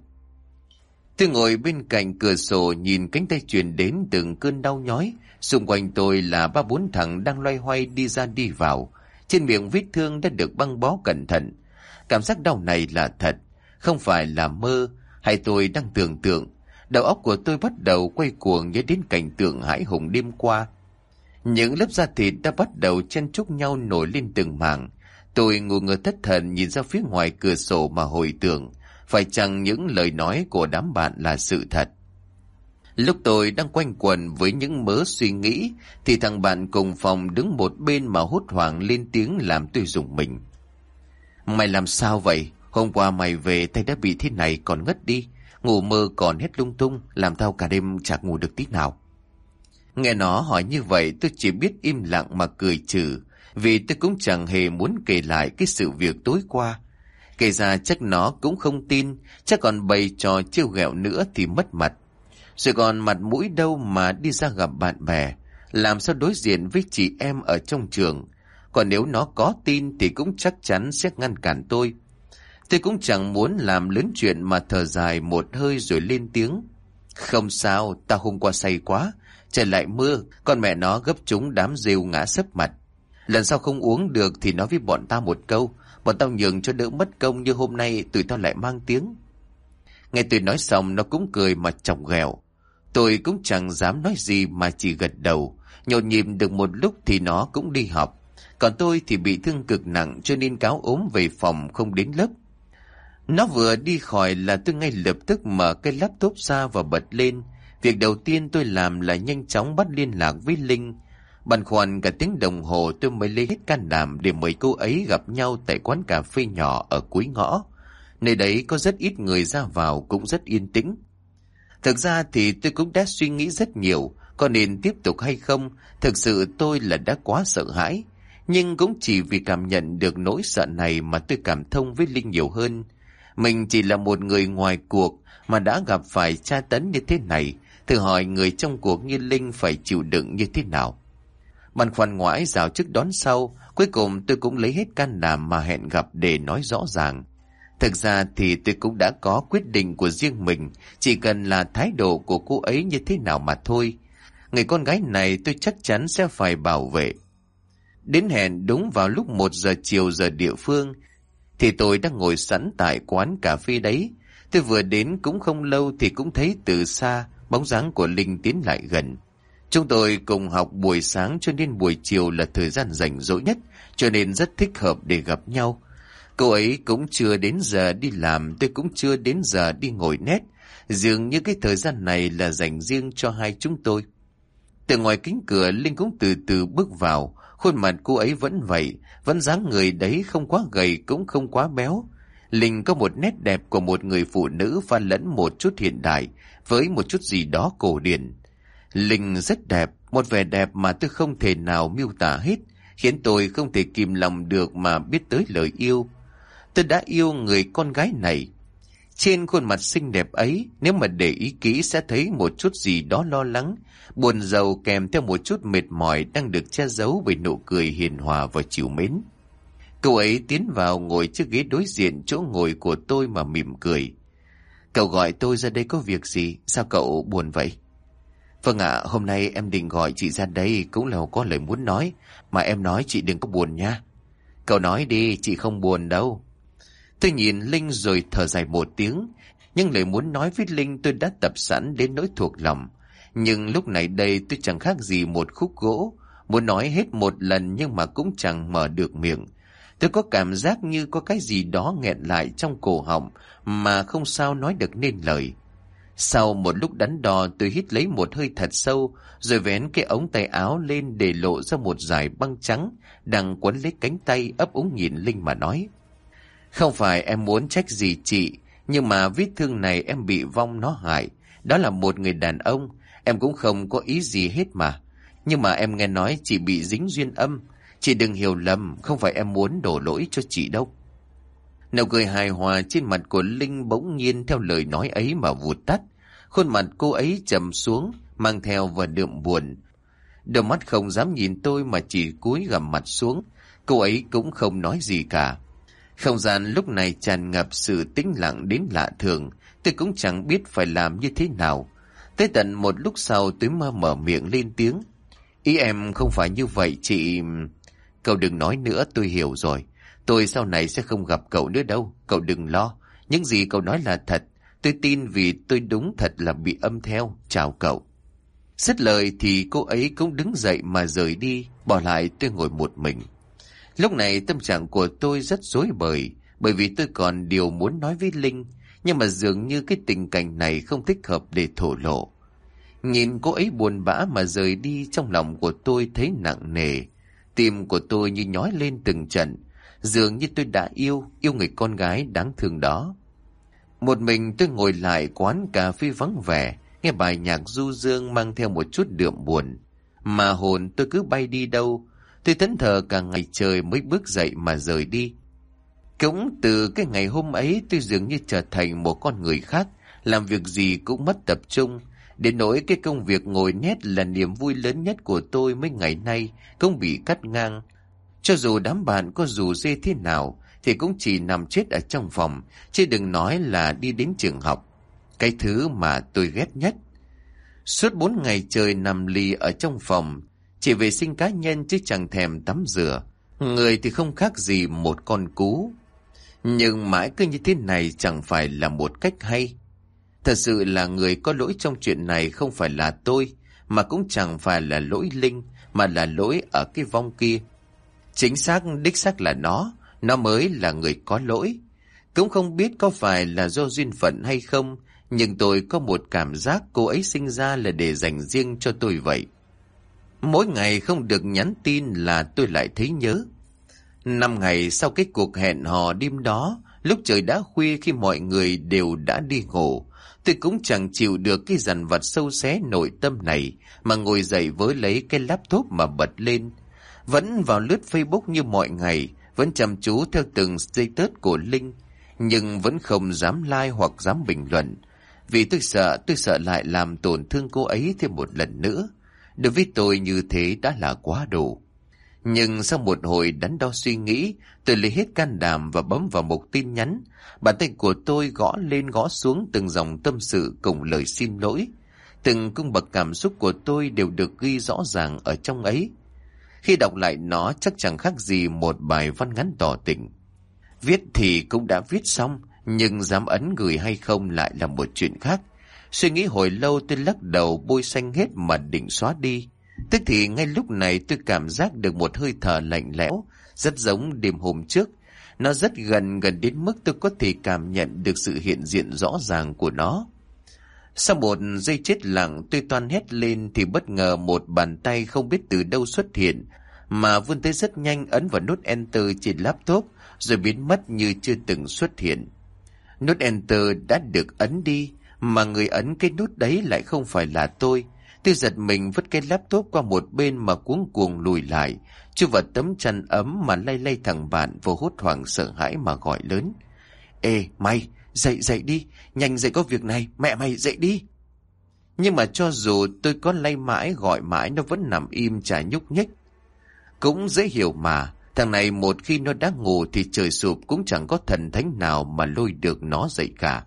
Tôi ngồi bên cạnh cửa sổ nhìn cánh tay truyền đến từng cơn đau nhói. Xung quanh tôi là ba bốn thằng đang loay hoay đi ra đi vào. Trên miệng vết thương đã được băng bó cẩn thận. Cảm giác đau này là thật, không phải là mơ, hay tôi đang tưởng tượng. Đầu óc của tôi bắt đầu quay cuồng nhớ đến cảnh tượng hãi hùng đêm qua. Những lớp da thịt đã bắt đầu chen chúc nhau nổi lên từng mảng. Tôi ngu ngơ thất thần nhìn ra phía ngoài cửa sổ mà hồi tưởng, phải chăng những lời nói của đám bạn là sự thật. Lúc tôi đang quanh quẩn với những mớ suy nghĩ, thì thằng bạn cùng phòng đứng một bên mà hốt hoảng lên tiếng làm tôi rùng mình. Mày làm sao vậy? Hôm qua mày về tay đã bị thế này còn ngất đi. ngủ mơ còn hết lung tung, làm tao cả đêm chả ngủ được tí nào. Nghe nó hỏi như vậy tôi chỉ biết im lặng mà cười trừ, vì tôi cũng chẳng hề muốn kể lại cái sự việc tối qua. Kể ra chắc nó cũng không tin, chắc còn bày trò trêu ghẹo nữa thì mất mặt. Rồi còn mặt mũi đâu mà đi ra gặp bạn bè, làm sao đối diện với chị em ở trong trường. Còn nếu nó có tin thì cũng chắc chắn sẽ ngăn cản tôi. Tôi cũng chẳng muốn làm lớn chuyện mà thở dài một hơi rồi lên tiếng. Không sao, tao hôm qua say quá, trời lại mưa, con mẹ nó gấp chúng đám rêu ngã sấp mặt. Lần sau không uống được thì nói với bọn tao một câu, bọn tao nhường cho đỡ mất công, như hôm nay tụi tao lại mang tiếng. Nghe tôi nói xong nó cũng cười mà chọc ghẹo. Tôi cũng chẳng dám nói gì mà chỉ gật đầu. Nhộn nhịp được một lúc thì nó cũng đi học. Còn tôi thì bị thương cực nặng cho nên cáo ốm về phòng không đến lớp. Nó vừa đi khỏi là tôi ngay lập tức mở cái laptop ra và bật lên. Việc đầu tiên tôi làm là nhanh chóng bắt liên lạc với Linh. Băn khoăn cả tiếng đồng hồ tôi mới lấy hết can đảm để mời cô ấy gặp nhau tại quán cà phê nhỏ ở cuối ngõ. Nơi đấy có rất ít người ra vào, cũng rất yên tĩnh. Thực ra thì tôi cũng đã suy nghĩ rất nhiều, có nên tiếp tục hay không. Thực sự tôi là đã quá sợ hãi. Nhưng cũng chỉ vì cảm nhận được nỗi sợ này mà tôi cảm thông với Linh nhiều hơn. Mình chỉ là một người ngoài cuộc mà đã gặp phải tra tấn như thế này. Thử hỏi người trong cuộc như Linh phải chịu đựng như thế nào. Băn khoăn ngoãi rào trước đón sau, cuối cùng tôi cũng lấy hết can đảm mà hẹn gặp để nói rõ ràng. Thực ra thì tôi cũng đã có quyết định của riêng mình, chỉ cần là thái độ của cô ấy như thế nào mà thôi. Người con gái này tôi chắc chắn sẽ phải bảo vệ. Đến hẹn đúng vào lúc một giờ chiều giờ địa phương, thì tôi đang ngồi sẵn tại quán cà phê đấy. Tôi vừa đến cũng không lâu thì cũng thấy từ xa bóng dáng của Linh tiến lại gần. Chúng tôi cùng học buổi sáng cho nên buổi chiều là thời gian rảnh rỗi nhất, cho nên rất thích hợp để gặp nhau. Cô ấy cũng chưa đến giờ đi làm, tôi cũng chưa đến giờ đi ngồi nét. Dường như cái thời gian này là dành riêng cho hai chúng tôi. Từ ngoài kính cửa Linh cũng từ từ bước vào. Khuôn mặt cô ấy vẫn vậy, vẫn dáng người đấy, không quá gầy cũng không quá béo. Linh có một nét đẹp của một người phụ nữ pha lẫn một chút hiện đại với một chút gì đó cổ điển. Linh rất đẹp, một vẻ đẹp mà tôi không thể nào miêu tả hết, khiến tôi không thể kìm lòng được mà biết tới lời yêu. Tôi đã yêu người con gái này. Trên khuôn mặt xinh đẹp ấy, nếu mà để ý kỹ sẽ thấy một chút gì đó lo lắng, buồn rầu kèm theo một chút mệt mỏi đang được che giấu bởi nụ cười hiền hòa và trìu mến. Cô ấy tiến vào ngồi chiếc ghế đối diện chỗ ngồi của tôi mà mỉm cười. Cậu gọi tôi ra đây có việc gì? Sao cậu buồn vậy? Vâng ạ, hôm nay em định gọi chị ra đây cũng là có lời muốn nói, mà em nói chị đừng có buồn nha. Cậu nói đi, chị không buồn đâu. Tôi nhìn Linh rồi thở dài một tiếng, nhưng lời muốn nói với Linh tôi đã tập sẵn đến nỗi thuộc lòng. Nhưng lúc này đây tôi chẳng khác gì một khúc gỗ, muốn nói hết một lần nhưng mà cũng chẳng mở được miệng. Tôi có cảm giác như có cái gì đó nghẹn lại trong cổ họng mà không sao nói được nên lời. Sau một lúc đắn đo tôi hít lấy một hơi thật sâu, rồi vén cái ống tay áo lên để lộ ra một dải băng trắng đang quấn lấy cánh tay, ấp úng nhìn Linh mà nói. Không phải em muốn trách gì chị, nhưng mà vết thương này em bị vong nó hại. Đó là một người đàn ông, em cũng không có ý gì hết mà. Nhưng mà em nghe nói chị bị dính duyên âm. Chị đừng hiểu lầm, không phải em muốn đổ lỗi cho chị đâu. Nụ cười hài hòa trên mặt của Linh bỗng nhiên theo lời nói ấy mà vụt tắt. Khuôn mặt cô ấy trầm xuống, mang theo và đượm buồn. Đôi mắt không dám nhìn tôi mà chỉ cúi gằm mặt xuống. Cô ấy cũng không nói gì cả. Không gian lúc này tràn ngập sự tĩnh lặng đến lạ thường. Tôi cũng chẳng biết phải làm như thế nào. Tới tận một lúc sau tôi mơ mở miệng lên tiếng. Ý em không phải như vậy chị. Cậu đừng nói nữa, tôi hiểu rồi. Tôi sau này sẽ không gặp cậu nữa đâu. Cậu đừng lo. Những gì cậu nói là thật. Tôi tin vì tôi đúng thật là bị âm theo. Chào cậu. Dứt lời thì cô ấy cũng đứng dậy mà rời đi, bỏ lại tôi ngồi một mình. Lúc này tâm trạng của tôi rất rối bời, bởi vì tôi còn điều muốn nói với Linh, nhưng mà dường như cái tình cảnh này không thích hợp để thổ lộ. Nhìn cô ấy buồn bã mà rời đi, trong lòng của tôi thấy nặng nề. Tim của tôi như nhói lên từng trận, dường như tôi đã yêu, yêu người con gái đáng thương đó. Một mình tôi ngồi lại quán cà phê vắng vẻ, nghe bài nhạc du dương mang theo một chút đượm buồn. Mà hồn tôi cứ bay đi đâu. Tôi thẫn thờ cả ngày trời mới bước dậy mà rời đi. Cũng từ cái ngày hôm ấy tôi dường như trở thành một con người khác, làm việc gì cũng mất tập trung. Đến nỗi cái công việc ngồi nét là niềm vui lớn nhất của tôi mấy ngày nay cũng bị cắt ngang. Cho dù đám bạn có rủ rê thế nào thì cũng chỉ nằm chết ở trong phòng, chứ đừng nói là đi đến trường học. Cái thứ mà tôi ghét nhất. Suốt bốn ngày trời nằm lì ở trong phòng, chỉ vệ sinh cá nhân chứ chẳng thèm tắm rửa. Người thì không khác gì một con cú. Nhưng mãi cứ như thế này chẳng phải là một cách hay. Thật sự là người có lỗi trong chuyện này không phải là tôi, mà cũng chẳng phải là lỗi Linh, mà là lỗi ở cái vong kia. Chính xác, đích xác là nó, nó mới là người có lỗi. Cũng không biết có phải là do duyên phận hay không, nhưng tôi có một cảm giác cô ấy sinh ra là để dành riêng cho tôi vậy. Mỗi ngày không được nhắn tin là tôi lại thấy nhớ. Năm ngày sau cái cuộc hẹn hò đêm đó, lúc trời đã khuya khi mọi người đều đã đi ngủ, tôi cũng chẳng chịu được cái dằn vặt sâu xé nội tâm này, mà ngồi dậy với lấy cái laptop mà bật lên. Vẫn vào lướt Facebook như mọi ngày, vẫn chăm chú theo từng status của Linh, nhưng vẫn không dám like hoặc dám bình luận. Vì tôi sợ, tôi sợ lại làm tổn thương cô ấy thêm một lần nữa. Đối với tôi như thế đã là quá đủ. Nhưng sau một hồi đắn đo suy nghĩ, tôi lấy hết can đảm và bấm vào một tin nhắn. Bàn tay của tôi gõ lên gõ xuống từng dòng tâm sự cùng lời xin lỗi. Từng cung bậc cảm xúc của tôi đều được ghi rõ ràng ở trong ấy. Khi đọc lại nó chắc chẳng khác gì một bài văn ngắn tỏ tình. Viết thì cũng đã viết xong, nhưng dám ấn gửi hay không lại là một chuyện khác. Suy nghĩ hồi lâu tôi lắc đầu bôi xanh hết mà định xóa đi. Tức thì ngay lúc này tôi cảm giác được một hơi thở lạnh lẽo, rất giống đêm hôm trước. Nó rất gần, gần đến mức tôi có thể cảm nhận được sự hiện diện rõ ràng của nó. Sau một giây chết lặng, tôi toan hét lên thì bất ngờ một bàn tay không biết từ đâu xuất hiện, mà vươn tới rất nhanh, ấn vào nút Enter trên laptop, rồi biến mất như chưa từng xuất hiện. Nút Enter đã được ấn đi, mà người ấn cái nút đấy lại không phải là tôi. Tôi giật mình vứt cái laptop qua một bên mà cuống cuồng lùi lại, chui vào tấm chăn ấm mà lay lay thằng bạn, vô hốt hoảng sợ hãi mà gọi lớn. Ê, mày, dậy dậy đi, nhanh dậy có việc này, mẹ mày dậy đi. Nhưng mà cho dù tôi có lay mãi gọi mãi nó vẫn nằm im chả nhúc nhích. Cũng dễ hiểu mà, thằng này một khi nó đã ngủ thì trời sụp cũng chẳng có thần thánh nào mà lôi được nó dậy cả.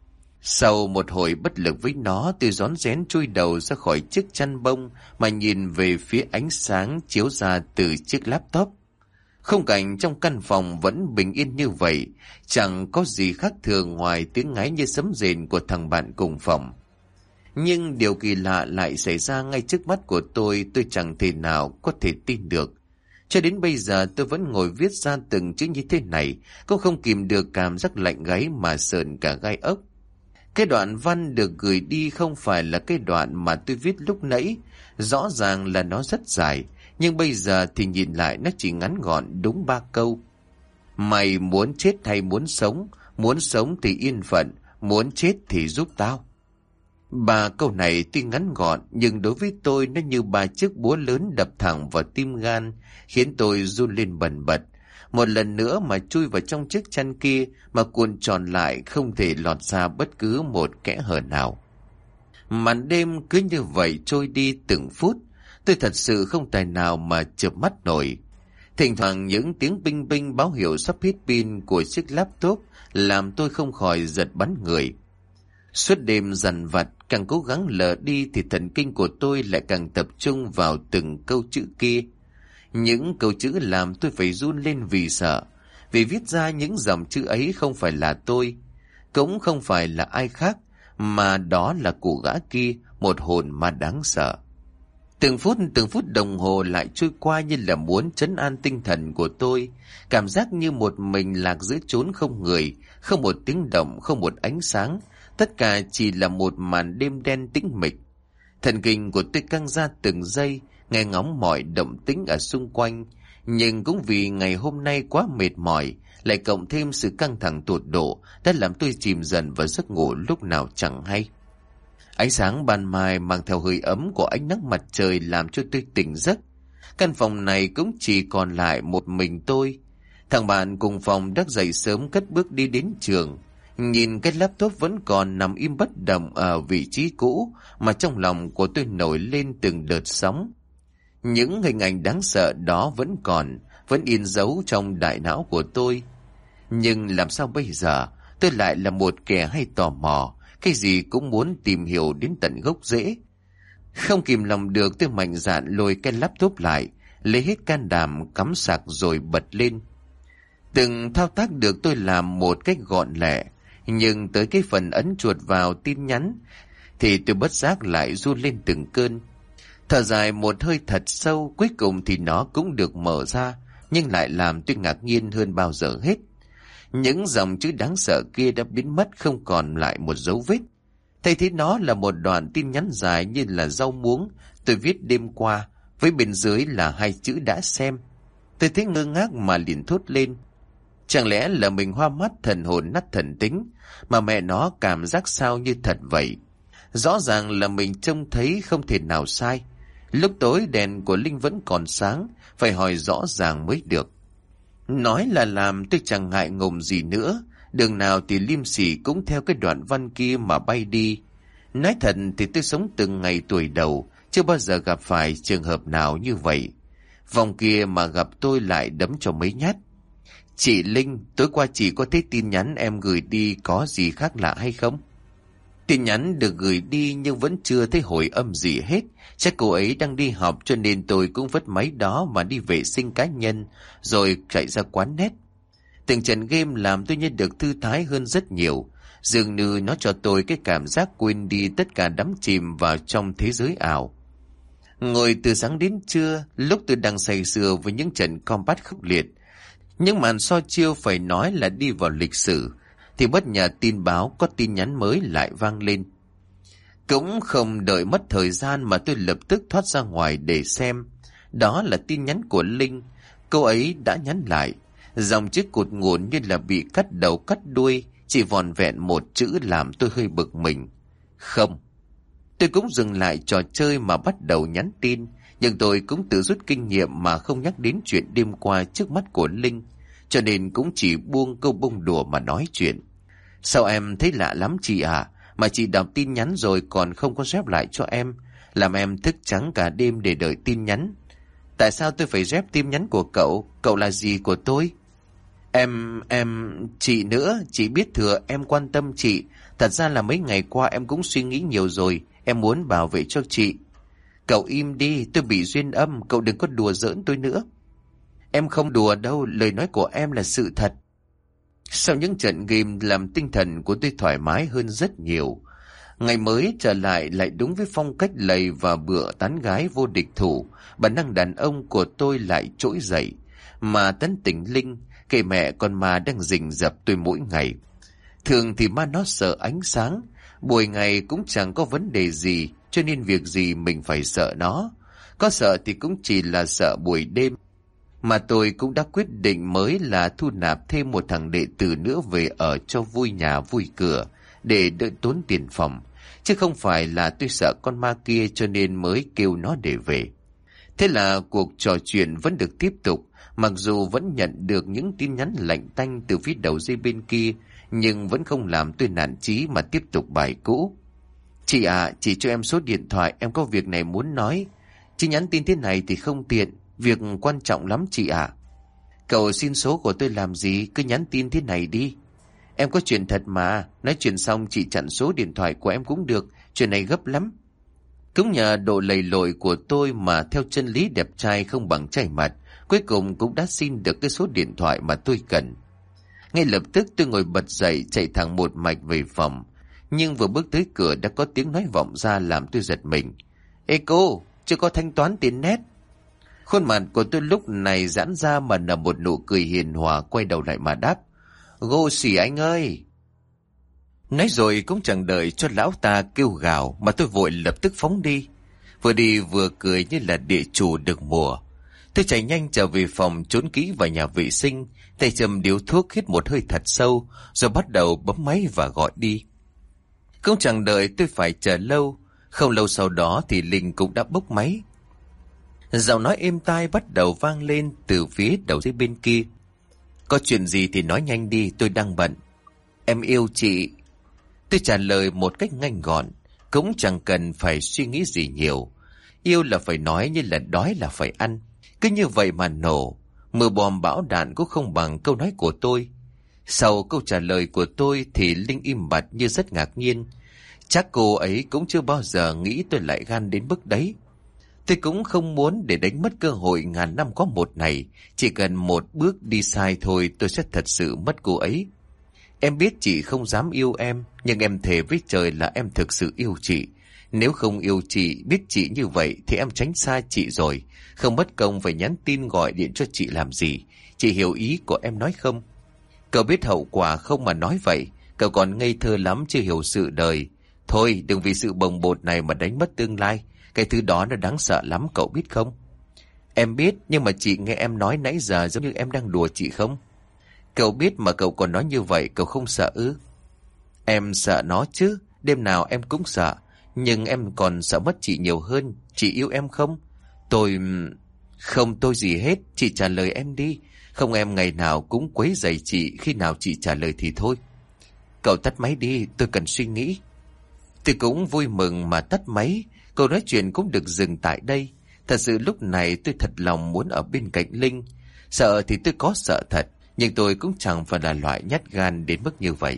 Sau một hồi bất lực với nó, tôi rón rén chui đầu ra khỏi chiếc chăn bông mà nhìn về phía ánh sáng chiếu ra từ chiếc laptop. Khung cảnh trong căn phòng vẫn bình yên như vậy, chẳng có gì khác thường ngoài tiếng ngáy như sấm rền của thằng bạn cùng phòng. Nhưng điều kỳ lạ lại xảy ra ngay trước mắt của tôi, tôi chẳng thể nào có thể tin được. Cho đến bây giờ tôi vẫn ngồi viết ra từng chữ như thế này, cũng không kìm được cảm giác lạnh gáy mà sờn cả gai ốc. Cái đoạn văn được gửi đi không phải là cái đoạn mà tôi viết lúc nãy, rõ ràng là nó rất dài, nhưng bây giờ thì nhìn lại nó chỉ ngắn gọn đúng ba câu. Mày muốn chết hay muốn sống? Muốn sống thì yên phận, muốn chết thì giúp tao. Ba câu này tuy ngắn gọn, nhưng đối với tôi nó như ba chiếc búa lớn đập thẳng vào tim gan, khiến tôi run lên bần bật. Một lần nữa mà chui vào trong chiếc chăn kia mà cuộn tròn lại, không thể lọt ra bất cứ một kẽ hở nào. Màn đêm cứ như vậy trôi đi từng phút, tôi thật sự không tài nào mà chợp mắt nổi. Thỉnh thoảng những tiếng binh binh báo hiệu sắp hết pin của chiếc laptop làm tôi không khỏi giật bắn người. Suốt đêm dằn vặt, càng cố gắng lờ đi thì thần kinh của tôi lại càng tập trung vào từng câu chữ kia. Những câu chữ làm tôi phải run lên vì sợ, vì viết ra những dòng chữ ấy không phải là tôi, cũng không phải là ai khác, mà đó là cụ gã kia, một hồn ma đáng sợ. Từng phút từng phút đồng hồ lại trôi qua như là muốn trấn an tinh thần của tôi, cảm giác như một mình lạc giữa chốn không người, không một tiếng động, không một ánh sáng, tất cả chỉ là một màn đêm đen tĩnh mịch. Thần kinh của tôi căng ra từng giây, nghe ngóng mọi động tĩnh ở xung quanh, nhưng cũng vì ngày hôm nay quá mệt mỏi, lại cộng thêm sự căng thẳng tột độ đã làm tôi chìm dần vào giấc ngủ lúc nào chẳng hay. Ánh sáng ban mai mang theo hơi ấm của ánh nắng mặt trời làm cho tôi tỉnh giấc. Căn phòng này cũng chỉ còn lại một mình tôi. Thằng bạn cùng phòng đã dậy sớm cất bước đi đến trường. Nhìn cái laptop vẫn còn nằm im bất động ở vị trí cũ mà trong lòng của tôi nổi lên từng đợt sóng. Những hình ảnh đáng sợ đó vẫn còn, vẫn in dấu trong đại não của tôi. Nhưng làm sao bây giờ tôi lại là một kẻ hay tò mò, cái gì cũng muốn tìm hiểu đến tận gốc rễ. Không kìm lòng được, tôi mạnh dạn lôi cái laptop lại, lấy hết can đảm cắm sạc rồi bật lên. Từng thao tác được tôi làm một cách gọn lẹ, nhưng tới cái phần ấn chuột vào tin nhắn thì tôi bất giác lại run lên từng cơn. Thở dài một hơi thật sâu, cuối cùng thì nó cũng được mở ra, nhưng lại làm tôi ngạc nhiên hơn bao giờ hết. Những dòng chữ đáng sợ kia đã biến mất không còn lại một dấu vết. Thay thế nó là một đoạn tin nhắn dài như là rau muống tôi viết đêm qua, với bên dưới là hai chữ đã xem. Tôi thấy ngơ ngác mà liền thốt lên. Chẳng lẽ là mình hoa mắt thần hồn nát thần tính, mà mẹ nó cảm giác sao như thật vậy? Rõ ràng là mình trông thấy không thể nào sai. Lúc tối đèn của Linh vẫn còn sáng, phải hỏi rõ ràng mới được. Nói là làm tôi chẳng ngại ngùng gì nữa, đường nào thì liêm sỉ cũng theo cái đoạn văn kia mà bay đi. Nói thật thì tôi sống từng ngày tuổi đầu, chưa bao giờ gặp phải trường hợp nào như vậy. Vòng kia mà gặp tôi lại đấm cho mấy nhát. Chị Linh, tối qua chị có thấy tin nhắn em gửi đi có gì khác lạ hay không? Tin nhắn được gửi đi nhưng vẫn chưa thấy hồi âm gì hết. Chắc cô ấy đang đi học cho nên tôi cũng vứt máy đó mà đi vệ sinh cá nhân rồi chạy ra quán net. Từng trận game làm tôi nhận được thư thái hơn rất nhiều. Dường như nó cho tôi cái cảm giác quên đi tất cả đắm chìm vào trong thế giới ảo. Ngồi từ sáng đến trưa, lúc tôi đang say sưa với những trận combat khốc liệt, những màn so chiêu phải nói là đi vào lịch sử, thì bất ngờ tin báo có tin nhắn mới lại vang lên. Cũng không đợi mất thời gian mà tôi lập tức thoát ra ngoài để xem. Đó là tin nhắn của Linh. Cô ấy đã nhắn lại. Dòng chữ cụt ngủn như là bị cắt đầu cắt đuôi, chỉ vòn vẹn một chữ làm tôi hơi bực mình. Không. Tôi cũng dừng lại trò chơi mà bắt đầu nhắn tin, nhưng tôi cũng tự rút kinh nghiệm mà không nhắc đến chuyện đêm qua trước mắt của Linh, cho nên cũng chỉ buông câu bông đùa mà nói chuyện. Sao em thấy lạ lắm chị à? Mà chị đọc tin nhắn rồi còn không có rep lại cho em, làm em thức trắng cả đêm để đợi tin nhắn. Tại sao tôi phải rep tin nhắn của cậu? Cậu là gì của tôi? Em, em, chị nữa, chị biết thừa em quan tâm chị. Thật ra là mấy ngày qua em cũng suy nghĩ nhiều rồi, em muốn bảo vệ cho chị. Cậu im đi, tôi bị duyên âm, cậu đừng có đùa giỡn tôi nữa. Em không đùa đâu, lời nói của em là sự thật. Sau những trận game làm tinh thần của tôi thoải mái hơn rất nhiều. Ngày mới trở lại lại đúng với phong cách lầy và bựa tán gái vô địch thủ, bản năng đàn ông của tôi lại trỗi dậy, mà tấn tỉnh Linh, kể mẹ con ma đang rình rập tôi mỗi ngày. Thường thì ma nó sợ ánh sáng, buổi ngày cũng chẳng có vấn đề gì, cho nên việc gì mình phải sợ nó. Có sợ thì cũng chỉ là sợ buổi đêm. Mà tôi cũng đã quyết định mới là thu nạp thêm một thằng đệ tử nữa về ở cho vui nhà vui cửa, để đỡ tốn tiền phòng, chứ không phải là tôi sợ con ma kia cho nên mới kêu nó để về. Thế là cuộc trò chuyện vẫn được tiếp tục, mặc dù vẫn nhận được những tin nhắn lạnh tanh từ phía đầu dây bên kia, nhưng vẫn không làm tôi nản chí mà tiếp tục bài cũ. Chị à, chị cho em số điện thoại, em có việc này muốn nói. Chị nhắn tin thế này thì không tiện, việc quan trọng lắm chị ạ. Cậu xin số của tôi làm gì, cứ nhắn tin thế này đi. Em có chuyện thật mà, nói chuyện xong chị chặn số điện thoại của em cũng được, chuyện này gấp lắm. Cũng nhờ độ lầy lội của tôi mà theo chân lý đẹp trai không bằng trai mặt, cuối cùng cũng đã xin được cái số điện thoại mà tôi cần. Ngay lập tức tôi ngồi bật dậy chạy thẳng một mạch về phòng, nhưng vừa bước tới cửa đã có tiếng nói vọng ra làm tôi giật mình. Ê cô, chưa có thanh toán tiền nét. Khuôn mặt của tôi lúc này giãn ra mà nở một nụ cười hiền hòa, quay đầu lại mà đáp. Gô xỉ anh ơi. Nói rồi cũng chẳng đợi cho lão ta kêu gào mà tôi vội lập tức phóng đi. Vừa đi vừa cười như là địa chủ được mùa. Tôi chạy nhanh trở về phòng, trốn kỹ vào nhà vệ sinh, tay châm điếu thuốc, hít một hơi thật sâu, rồi bắt đầu bấm máy và gọi đi. Không chẳng đợi tôi phải chờ lâu, không lâu sau đó thì Linh cũng đã bốc máy. Giọng nói êm tai bắt đầu vang lên từ phía đầu dây bên kia. Có chuyện gì thì nói nhanh đi, tôi đang bận. Em yêu chị. Tôi trả lời một cách nhanh gọn, cũng chẳng cần phải suy nghĩ gì nhiều. Yêu là phải nói, như là đói là phải ăn. Cứ như vậy mà nổ. Mưa bom bão đạn cũng không bằng câu nói của tôi. Sau câu trả lời của tôi thì Linh im bặt như rất ngạc nhiên. Chắc cô ấy cũng chưa bao giờ nghĩ tôi lại gan đến mức đấy. Tôi cũng không muốn để đánh mất cơ hội ngàn năm có một này. Chỉ cần một bước đi sai thôi tôi sẽ thật sự mất cô ấy. Em biết chị không dám yêu em, nhưng em thề với trời là em thực sự yêu chị. Nếu không yêu chị, biết chị như vậy thì em tránh xa chị rồi. Không mất công phải nhắn tin gọi điện cho chị làm gì. Chị hiểu ý của em nói không? Cậu biết hậu quả không mà nói vậy. Cậu còn ngây thơ lắm, chưa hiểu sự đời. Thôi đừng vì sự bồng bột này mà đánh mất tương lai. Cái thứ đó nó đáng sợ lắm, cậu biết không? Em biết, nhưng mà chị nghe em nói nãy giờ giống như em đang đùa chị không? Cậu biết mà cậu còn nói như vậy, cậu không sợ ư? Em sợ nó chứ, đêm nào em cũng sợ. Nhưng em còn sợ mất chị nhiều hơn. Chị yêu em không? Tôi... Không tôi gì hết, chị trả lời em đi. Không em ngày nào cũng quấy rầy chị, khi nào chị trả lời thì thôi. Cậu tắt máy đi, tôi cần suy nghĩ. Tôi cũng vui mừng mà tắt máy. Câu nói chuyện cũng được dừng tại đây. Thật sự lúc này tôi thật lòng muốn ở bên cạnh Linh. Sợ thì tôi có sợ thật, nhưng tôi cũng chẳng phải là loại nhát gan đến mức như vậy.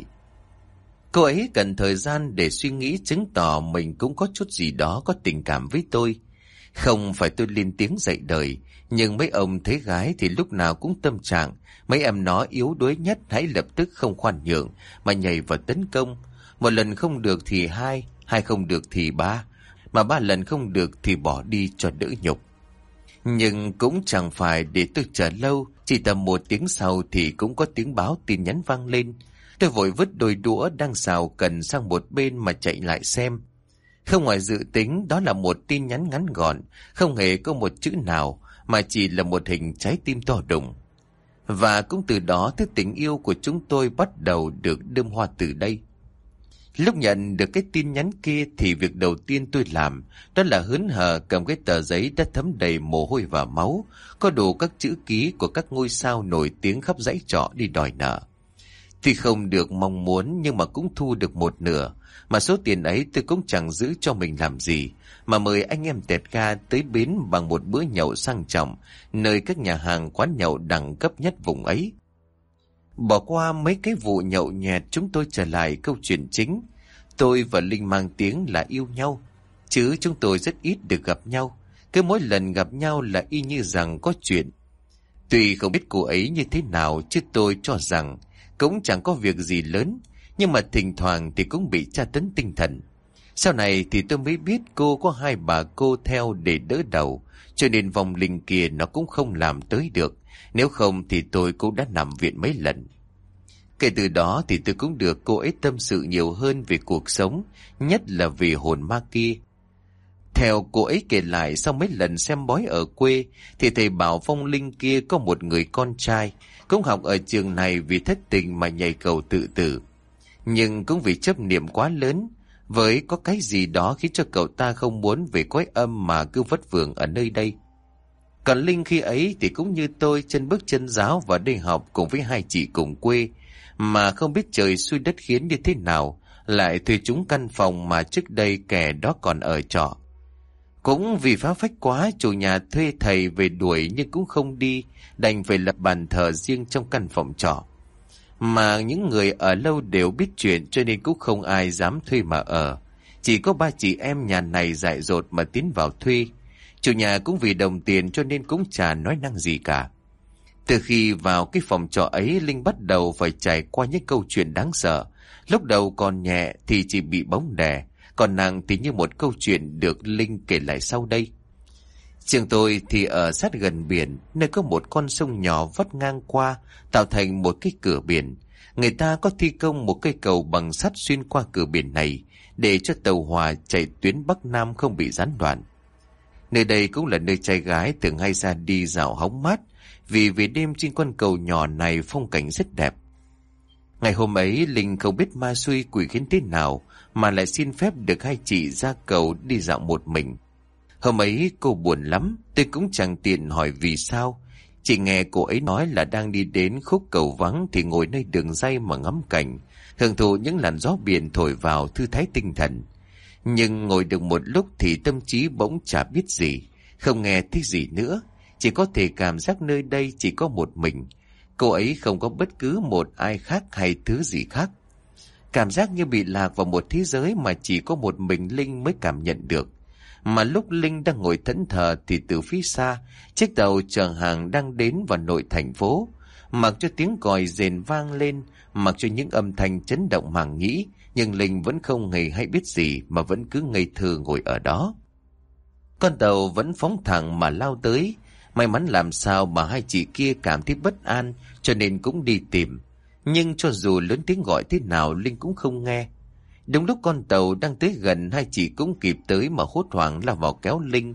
Cô ấy cần thời gian để suy nghĩ, chứng tỏ mình cũng có chút gì đó có tình cảm với tôi. Không phải tôi lên tiếng dạy đời, nhưng mấy ông thấy gái thì lúc nào cũng tâm trạng. Mấy em nó yếu đuối nhất hãy lập tức không khoan nhượng mà nhảy vào tấn công. Một lần không được thì hai, hai không được thì ba, mà ba lần không được thì bỏ đi cho đỡ nhục. Nhưng cũng chẳng phải để tôi chờ lâu. Chỉ tầm một tiếng sau thì cũng có tiếng báo tin nhắn vang lên. Tôi vội vứt đôi đũa đang xào cần sang một bên mà chạy lại xem. Không ngoài dự tính, đó là một tin nhắn ngắn gọn, không hề có một chữ nào, mà chỉ là một hình trái tim to đùng. Và cũng từ đó thứ tình yêu của chúng tôi bắt đầu được đơm hoa từ đây. Lúc nhận được cái tin nhắn kia thì việc đầu tiên tôi làm đó là hớn hở cầm cái tờ giấy đã thấm đầy mồ hôi và máu, có đủ các chữ ký của các ngôi sao nổi tiếng khắp dãy trọ đi đòi nợ. Tuy không được mong muốn nhưng mà cũng thu được một nửa, mà số tiền ấy tôi cũng chẳng giữ cho mình làm gì, mà mời anh em tẹt ga tới bến bằng một bữa nhậu sang trọng, nơi các nhà hàng quán nhậu đẳng cấp nhất vùng ấy. Bỏ qua mấy cái vụ nhậu nhẹt, chúng tôi trở lại câu chuyện chính. Tôi và Linh mang tiếng là yêu nhau, chứ chúng tôi rất ít được gặp nhau. Cứ mỗi lần gặp nhau là y như rằng có chuyện. Tuy không biết cô ấy như thế nào, chứ tôi cho rằng cũng chẳng có việc gì lớn, nhưng mà thỉnh thoảng thì cũng bị tra tấn tinh thần. Sau này thì tôi mới biết cô có hai bà cô theo để đỡ đầu, cho nên vong linh kia nó cũng không làm tới được. Nếu không thì tôi cũng đã nằm viện mấy lần. Kể từ đó thì tôi cũng được cô ấy tâm sự nhiều hơn về cuộc sống, nhất là về hồn ma kia. Theo cô ấy kể lại, sau mấy lần xem bói ở quê thì thầy bảo vong linh kia có một người con trai cũng học ở trường này, vì thất tình mà nhảy cầu tự tử. Nhưng cũng vì chấp niệm quá lớn, với có cái gì đó khiến cho cậu ta không muốn về cõi âm mà cứ vất vưởng ở nơi đây. Còn Linh khi ấy thì cũng như tôi, chân bước chân giáo và đi học cùng với hai chị cùng quê, mà không biết trời xui đất khiến như thế nào lại thuê chúng căn phòng mà trước đây kẻ đó còn ở trọ. Cũng vì phá phách quá, chủ nhà thuê thầy về đuổi nhưng cũng không đi, đành phải lập bàn thờ riêng trong căn phòng trọ. Mà những người ở lâu đều biết chuyện cho nên cũng không ai dám thuê mà ở. Chỉ có ba chị em nhà này dại dột mà tiến vào thuê. Chủ nhà cũng vì đồng tiền cho nên cũng chả nói năng gì cả. Từ khi vào cái phòng trọ ấy, Linh bắt đầu phải trải qua những câu chuyện đáng sợ. Lúc đầu còn nhẹ thì chỉ bị bóng đè, còn nặng thì như một câu chuyện được Linh kể lại sau đây. Trường tôi thì ở sát gần biển, nơi có một con sông nhỏ vắt ngang qua, tạo thành một cái cửa biển. Người ta có thi công một cây cầu bằng sắt xuyên qua cửa biển này, để cho tàu hỏa chạy tuyến Bắc Nam không bị gián đoạn. Nơi đây cũng là nơi trai gái thường hay ra đi dạo hóng mát, vì về đêm trên con cầu nhỏ này phong cảnh rất đẹp. Ngày hôm ấy, Linh không biết ma xui quỷ khiến thế nào mà lại xin phép được hai chị ra cầu đi dạo một mình. Hôm ấy cô buồn lắm, tôi cũng chẳng tiện hỏi vì sao. Chỉ nghe cô ấy nói là đang đi đến khúc cầu vắng thì ngồi nơi đường ray mà ngắm cảnh, hưởng thụ những làn gió biển thổi vào thư thái tinh thần. Nhưng ngồi được một lúc thì tâm trí bỗng chả biết gì, không nghe thấy gì nữa, chỉ có thể cảm giác nơi đây chỉ có một mình. Cô ấy không có bất cứ một ai khác hay thứ gì khác. Cảm giác như bị lạc vào một thế giới mà chỉ có một mình Linh mới cảm nhận được. Mà lúc Linh đang ngồi thẫn thờ thì từ phía xa, chiếc tàu chở hàng đang đến vào nội thành phố. Mặc cho tiếng còi rền vang lên, mặc cho những âm thanh chấn động màng nhĩ, nhưng Linh vẫn không hề hay biết gì mà vẫn cứ ngây thơ ngồi ở đó. Con tàu vẫn phóng thẳng mà lao tới. May mắn làm sao mà hai chị kia cảm thấy bất an, cho nên cũng đi tìm. Nhưng cho dù lớn tiếng gọi thế nào, Linh cũng không nghe. Đúng lúc con tàu đang tới gần, hai chị cũng kịp tới mà hốt hoảng lao vào kéo Linh.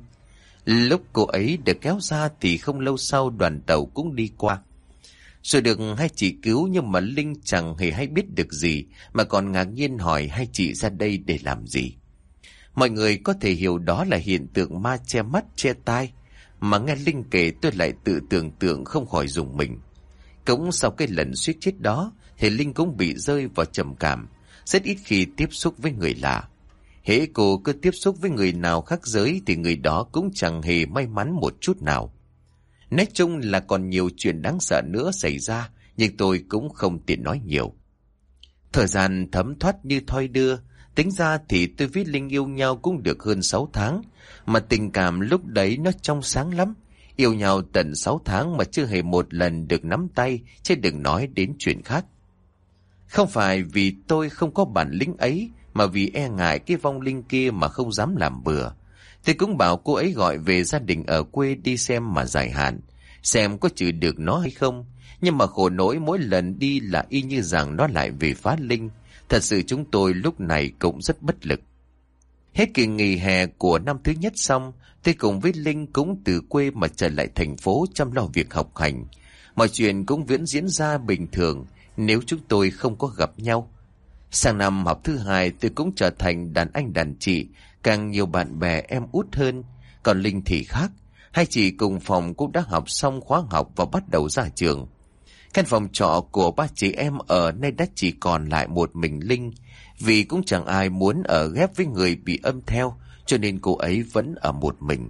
Lúc cô ấy được kéo ra thì không lâu sau đoàn tàu cũng đi qua. Rồi được hai chị cứu, nhưng mà Linh chẳng hề hay biết được gì, mà còn ngạc nhiên hỏi hai chị ra đây để làm gì. Mọi người có thể hiểu đó là hiện tượng ma che mắt che tai, mà nghe Linh kể tôi lại tự tưởng tượng không khỏi rùng mình. Cũng sau cái lần suýt chết đó thì Linh cũng bị rơi vào trầm cảm, rất ít khi tiếp xúc với người lạ. Hễ cô cứ tiếp xúc với người nào khác giới thì người đó cũng chẳng hề may mắn một chút nào. Nói chung là còn nhiều chuyện đáng sợ nữa xảy ra, nhưng tôi cũng không tiện nói nhiều. Thời gian thấm thoát như thoi đưa, tính ra thì tôi với Linh yêu nhau cũng được hơn sáu tháng, mà tình cảm lúc đấy nó trong sáng lắm. Yêu nhau tận sáu tháng mà chưa hề một lần được nắm tay, chứ đừng nói đến chuyện khác. Không phải vì tôi không có bản lĩnh ấy, mà vì e ngại cái vong linh kia mà không dám làm bừa. Tôi cũng bảo cô ấy gọi về gia đình ở quê đi xem mà dài hạn, xem có chữa được nó hay không. Nhưng mà khổ nỗi mỗi lần đi là y như rằng nó lại về phá linh. Thật sự chúng tôi lúc này cũng rất bất lực. Hết kỳ nghỉ hè của năm thứ nhất xong, tôi cùng với Linh cũng từ quê mà trở lại thành phố chăm lo việc học hành. Mọi chuyện cũng vẫn diễn ra bình thường nếu chúng tôi không có gặp nhau. Sang năm học thứ hai tôi cũng trở thành đàn anh đàn chị, càng nhiều bạn bè em út hơn. Còn Linh thì khác, hai chị cùng phòng cũng đã học xong khóa học và bắt đầu ra trường. Căn phòng trọ của ba chị em ở nay đã chỉ còn lại một mình Linh, vì cũng chẳng ai muốn ở ghép với người bị âm theo, cho nên cô ấy vẫn ở một mình.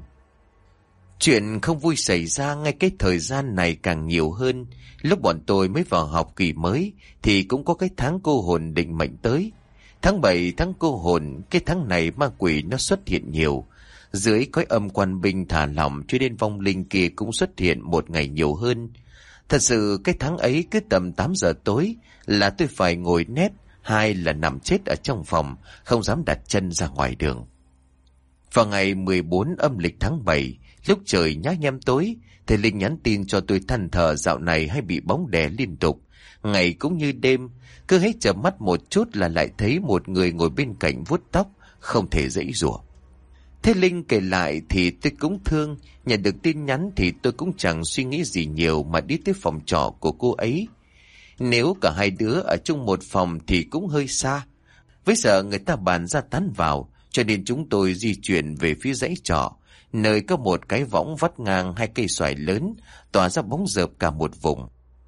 Chuyện không vui xảy ra ngay cái thời gian này càng nhiều hơn. Lúc bọn tôi mới vào học kỳ mới thì cũng có cái tháng cô hồn định mệnh tới. Tháng bảy, tháng cô hồn, cái tháng này ma quỷ nó xuất hiện nhiều. Dưới cõi âm quan binh thả lỏng, cho nên vong linh kia cũng xuất hiện một ngày nhiều hơn. Thật sự cái tháng ấy cứ tầm tám giờ tối là tôi phải ngồi nét, hai là nằm chết ở trong phòng, không dám đặt chân ra ngoài đường. Vào ngày mười bốn âm lịch tháng bảy, lúc trời nhá nhem tối, thầy Linh nhắn tin cho tôi than thở dạo này hay bị bóng đè liên tục, ngày cũng như đêm, cứ hết chợp mắt một chút là lại thấy một người ngồi bên cạnh vuốt tóc, không thể giãy giụa. Thế Linh kể lại thì tôi cũng thương, nhận được tin nhắn thì tôi cũng chẳng suy nghĩ gì nhiều mà đi tới phòng trọ của cô ấy. Nếu cả hai đứa ở chung một phòng thì cũng hơi xa, với sợ người ta bàn ra tán vào, cho nên chúng tôi di chuyển về phía dãy trọ, nơi có một cái võng vắt ngang hai cây xoài lớn, tỏa ra bóng rợp cả một vùng.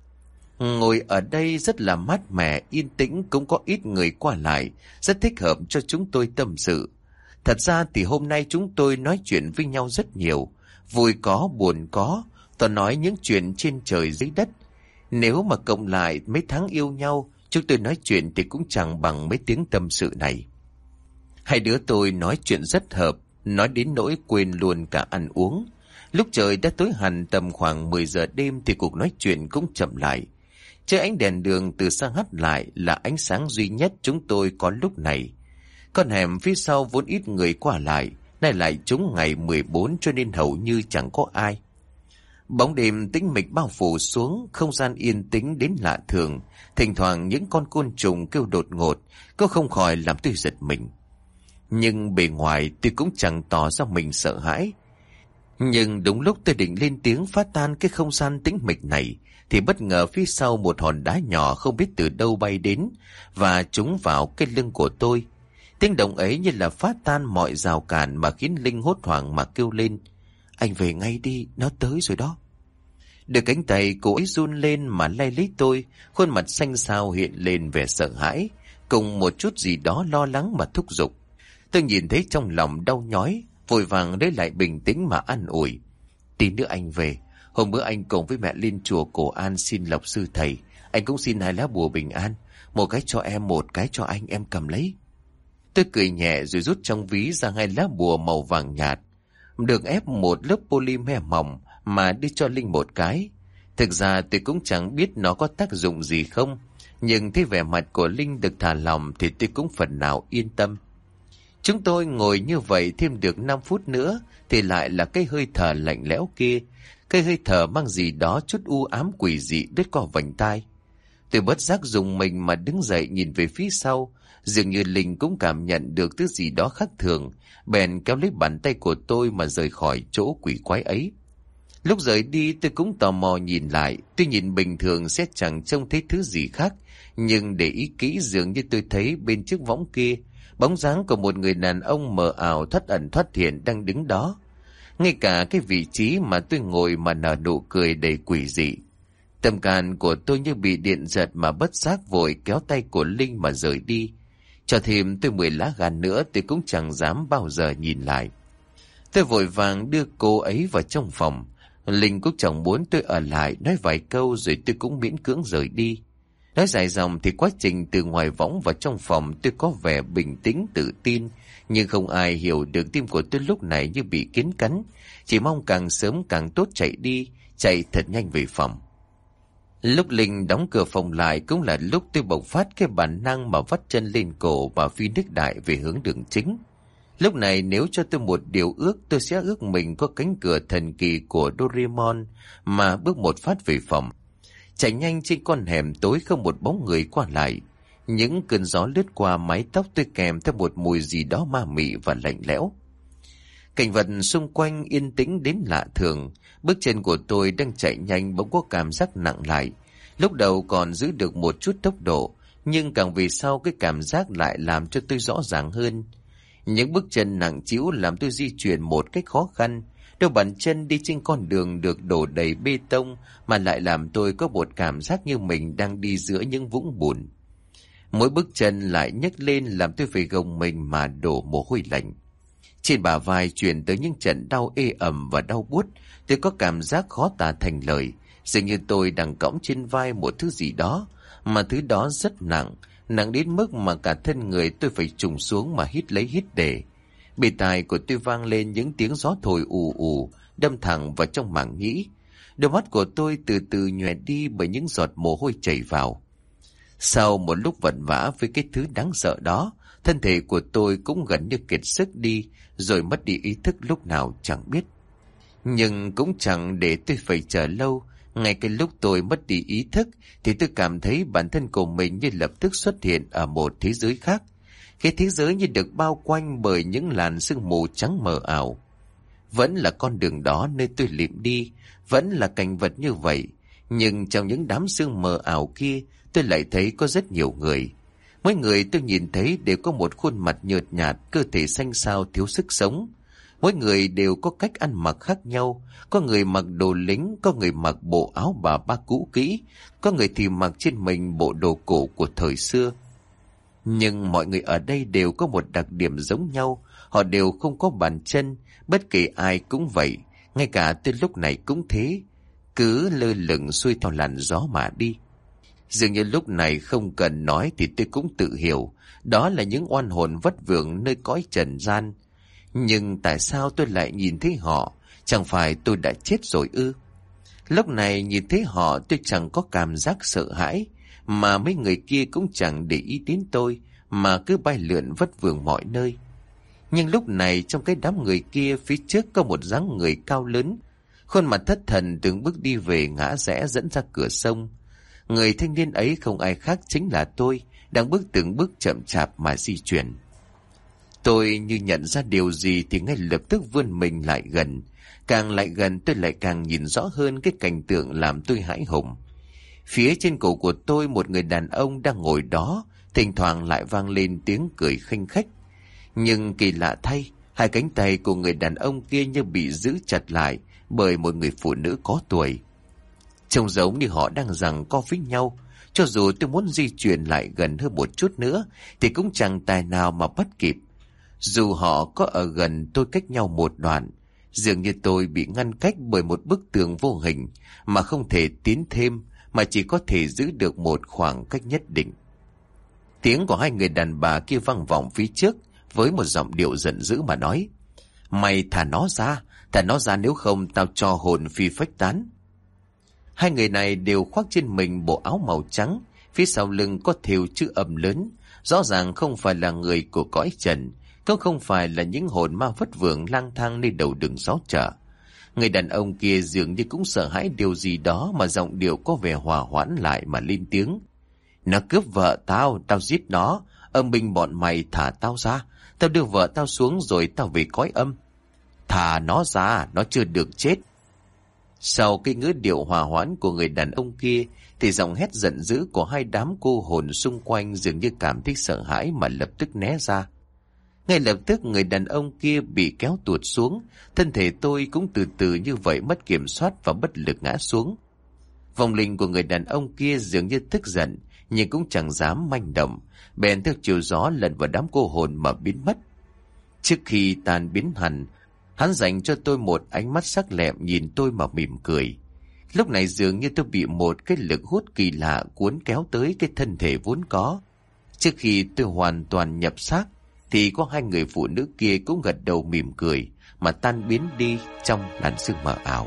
Ngồi ở đây rất là mát mẻ, yên tĩnh, cũng có ít người qua lại, rất thích hợp cho chúng tôi tâm sự. Thật ra thì hôm nay chúng tôi nói chuyện với nhau rất nhiều, vui có, buồn có, toàn nói những chuyện trên trời dưới đất. Nếu mà cộng lại mấy tháng yêu nhau, chúng tôi nói chuyện thì cũng chẳng bằng mấy tiếng tâm sự này. Hai đứa tôi nói chuyện rất hợp, nói đến nỗi quên luôn cả ăn uống. Lúc trời đã tối hẳn tầm khoảng mười giờ đêm thì cuộc nói chuyện cũng chậm lại. Chiếc ánh đèn đường từ xa hắt lại là ánh sáng duy nhất chúng tôi có lúc này. Con hẻm phía sau vốn ít người qua lại, nay lại trúng ngày mười bốn cho nên hầu như chẳng có ai. Bóng đêm tĩnh mịch bao phủ xuống, không gian yên tĩnh đến lạ thường, thỉnh thoảng những con côn trùng kêu đột ngột, có không khỏi làm tôi giật mình. Nhưng bề ngoài tôi cũng chẳng tỏ ra mình sợ hãi. Nhưng đúng lúc tôi định lên tiếng phá tan cái không gian tĩnh mịch này, thì bất ngờ phía sau một hòn đá nhỏ không biết từ đâu bay đến và trúng vào cái lưng của tôi. Tiếng động ấy như là phá tan mọi rào cản mà khiến Linh hốt hoảng mà kêu lên: "Anh về ngay đi, nó tới rồi đó." Được cánh tay cô ấy run lên mà lay lấy tôi, khuôn mặt xanh xao hiện lên vẻ sợ hãi, cùng một chút gì đó lo lắng mà thúc giục. Tôi nhìn thấy trong lòng đau nhói, vội vàng lấy lại bình tĩnh mà an ủi: "Tí nữa anh về. Hôm bữa anh cùng với mẹ lên chùa Cổ An xin lộc sư thầy. Anh cũng xin hai lá bùa bình an. Một cái cho em, một cái cho anh, em cầm lấy." Tôi cười nhẹ rồi rút trong ví ra hai lá bùa màu vàng nhạt, được ép một lớp polymer mỏng, mà đưa cho Linh một cái. Thực ra tôi cũng chẳng biết nó có tác dụng gì không, nhưng thấy vẻ mặt của Linh được thả lỏng thì tôi cũng phần nào yên tâm. Chúng tôi ngồi như vậy thêm được năm phút nữa thì lại là cái hơi thở lạnh lẽo kia, cái hơi thở mang gì đó chút u ám quỷ dị đứt qua vành tai. Tôi bất giác dùng mình mà đứng dậy nhìn về phía sau, dường như Linh cũng cảm nhận được thứ gì đó khác thường, bèn kéo lấy bàn tay của tôi mà rời khỏi chỗ quỷ quái ấy. Lúc rời đi tôi cũng tò mò nhìn lại, tôi nhìn bình thường sẽ chẳng trông thấy thứ gì khác, nhưng để ý kỹ dường như tôi thấy bên chiếc võng kia, bóng dáng của một người đàn ông mờ ảo thoát ẩn thoát hiện đang đứng đó. Ngay cả cái vị trí mà tôi ngồi mà nở nụ cười đầy quỷ dị. Tâm can của tôi như bị điện giật mà bất giác vội kéo tay của Linh mà rời đi. Cho thêm tôi mười lá gan nữa tôi cũng chẳng dám bao giờ nhìn lại. Tôi vội vàng đưa cô ấy vào trong phòng. Linh cũng chẳng muốn tôi ở lại nói vài câu rồi tôi cũng miễn cưỡng rời đi. Nói dài dòng thì quá trình từ ngoài võng vào trong phòng tôi có vẻ bình tĩnh tự tin, nhưng không ai hiểu được tim của tôi lúc này như bị kiến cắn, chỉ mong càng sớm càng tốt chạy đi, chạy thật nhanh về phòng. Lúc Linh đóng cửa phòng lại cũng là lúc tôi bộc phát cái bản năng mà vắt chân lên cổ và phi nước đại về hướng đường chính. Lúc này nếu cho tôi một điều ước, tôi sẽ ước mình có cánh cửa thần kỳ của Doraemon mà bước một phát về phòng. Chạy nhanh trên con hẻm tối không một bóng người qua lại. Những cơn gió lướt qua mái tóc tôi kèm theo một mùi gì đó ma mị và lạnh lẽo. Cảnh vật xung quanh yên tĩnh đến lạ thường. Bước chân của tôi đang chạy nhanh bỗng có cảm giác nặng lại. Lúc đầu còn giữ được một chút tốc độ, nhưng càng về sau cái cảm giác lại làm cho tôi rõ ràng hơn. Những bước chân nặng trĩu làm tôi di chuyển một cách khó khăn. Đôi bàn chân đi trên con đường được đổ đầy bê tông mà lại làm tôi có một cảm giác như mình đang đi giữa những vũng bùn. Mỗi bước chân lại nhấc lên làm tôi phải gồng mình mà đổ mồ hôi lạnh. Trên bả vai truyền tới những trận đau ê ẩm và đau buốt. Tôi có cảm giác khó tả thành lời, dường như tôi đang cõng trên vai một thứ gì đó, mà thứ đó rất nặng, nặng đến mức mà cả thân người tôi phải trùng xuống mà hít lấy hít để. Bề tai của tôi vang lên những tiếng gió thổi ù ù, đâm thẳng vào trong màng nhĩ. Đôi mắt của tôi từ từ nhòe đi bởi những giọt mồ hôi chảy vào. Sau một lúc vật vã với cái thứ đáng sợ đó, thân thể của tôi cũng gần như kiệt sức đi, rồi mất đi ý thức lúc nào chẳng biết. Nhưng cũng chẳng để tôi phải chờ lâu. Ngay cái lúc tôi mất đi ý thức thì tôi cảm thấy bản thân của mình như lập tức xuất hiện ở một thế giới khác. Cái thế giới như được bao quanh bởi những làn sương mù trắng mờ ảo. Vẫn là con đường đó nơi tôi lịm đi, vẫn là cảnh vật như vậy, nhưng trong những đám sương mờ ảo kia tôi lại thấy có rất nhiều người. Mỗi người tôi nhìn thấy đều có một khuôn mặt nhợt nhạt, cơ thể xanh xao thiếu sức sống. Mỗi người đều có cách ăn mặc khác nhau, có người mặc đồ lính, có người mặc bộ áo bà ba cũ kỹ, có người thì mặc trên mình bộ đồ cổ của thời xưa. Nhưng mọi người ở đây đều có một đặc điểm giống nhau, họ đều không có bàn chân, bất kỳ ai cũng vậy, ngay cả tôi lúc này cũng thế, cứ lơ lửng xuôi theo làn gió mà đi. Dường như lúc này không cần nói thì tôi cũng tự hiểu, đó là những oan hồn vất vưởng nơi cõi trần gian. Nhưng tại sao tôi lại nhìn thấy họ? Chẳng phải tôi đã chết rồi ư? Lúc này nhìn thấy họ tôi chẳng có cảm giác sợ hãi, mà mấy người kia cũng chẳng để ý đến tôi, mà cứ bay lượn vất vưởng mọi nơi. Nhưng lúc này trong cái đám người kia, phía trước có một dáng người cao lớn, khuôn mặt thất thần từng bước đi về ngã rẽ dẫn ra cửa sông. Người thanh niên ấy không ai khác chính là tôi, đang bước từng bước chậm chạp mà di chuyển. Tôi như nhận ra điều gì thì ngay lập tức vươn mình lại gần, Càng lại gần tôi lại càng nhìn rõ hơn cái cảnh tượng làm tôi hãi hùng. Phía trên cổ của tôi một người đàn ông đang ngồi đó, thỉnh thoảng lại vang lên tiếng cười khanh khách. Nhưng kỳ lạ thay, hai cánh tay của người đàn ông kia như bị giữ chặt lại bởi một người phụ nữ có tuổi. Trông giống như họ đang giằng co với nhau. Cho dù tôi muốn di chuyển lại gần hơn một chút nữa thì cũng chẳng tài nào mà bắt kịp. Dù họ có ở gần tôi cách nhau một đoạn, dường như tôi bị ngăn cách bởi một bức tường vô hình mà không thể tiến thêm, mà chỉ có thể giữ được một khoảng cách nhất định. Tiếng của hai người đàn bà kia vang vọng phía trước với một giọng điệu giận dữ mà nói: "Mày thả nó ra, thả nó ra, nếu không tao cho hồn phi phách tán." Hai người này đều khoác trên mình bộ áo màu trắng, phía sau lưng có thêu chữ âm lớn, rõ ràng không phải là người của cõi trần, cũng không phải là những hồn ma vất vưởng lang thang nơi đầu đường xó chợ. Người đàn ông kia dường như cũng sợ hãi điều gì đó mà giọng điệu có vẻ hòa hoãn lại mà lên tiếng: "Nó cướp vợ tao, tao giết nó. Âm binh bọn mày thả tao ra. Tao đưa vợ tao xuống rồi tao về cõi âm. Thả nó ra, nó chưa được chết." Sau cái ngữ điệu hòa hoãn của người đàn ông kia thì giọng hét giận dữ của hai đám cô hồn xung quanh dường như cảm thấy sợ hãi mà lập tức né ra. Ngay lập tức người đàn ông kia bị kéo tuột xuống, thân thể tôi cũng từ từ như vậy mất kiểm soát và bất lực ngã xuống. Vong linh của người đàn ông kia dường như tức giận nhưng cũng chẳng dám manh động, bèn theo chiều gió lẩn vào đám cô hồn mà biến mất. Trước khi tan biến hẳn, hắn dành cho tôi một ánh mắt sắc lẹm nhìn tôi mà mỉm cười. Lúc này dường như tôi bị một cái lực hút kỳ lạ cuốn kéo tới cái thân thể vốn có. Trước khi tôi hoàn toàn nhập xác thì có hai người phụ nữ kia cũng gật đầu mỉm cười mà tan biến đi trong làn sương mờ ảo.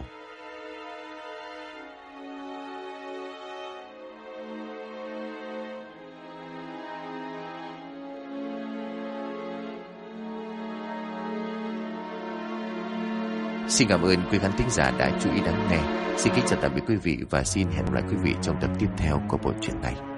Xin cảm ơn quý khán thính giả đã chú ý lắng nghe. Xin kính chào tạm biệt quý vị và xin hẹn gặp lại quý vị trong tập tiếp theo của bộ truyện này.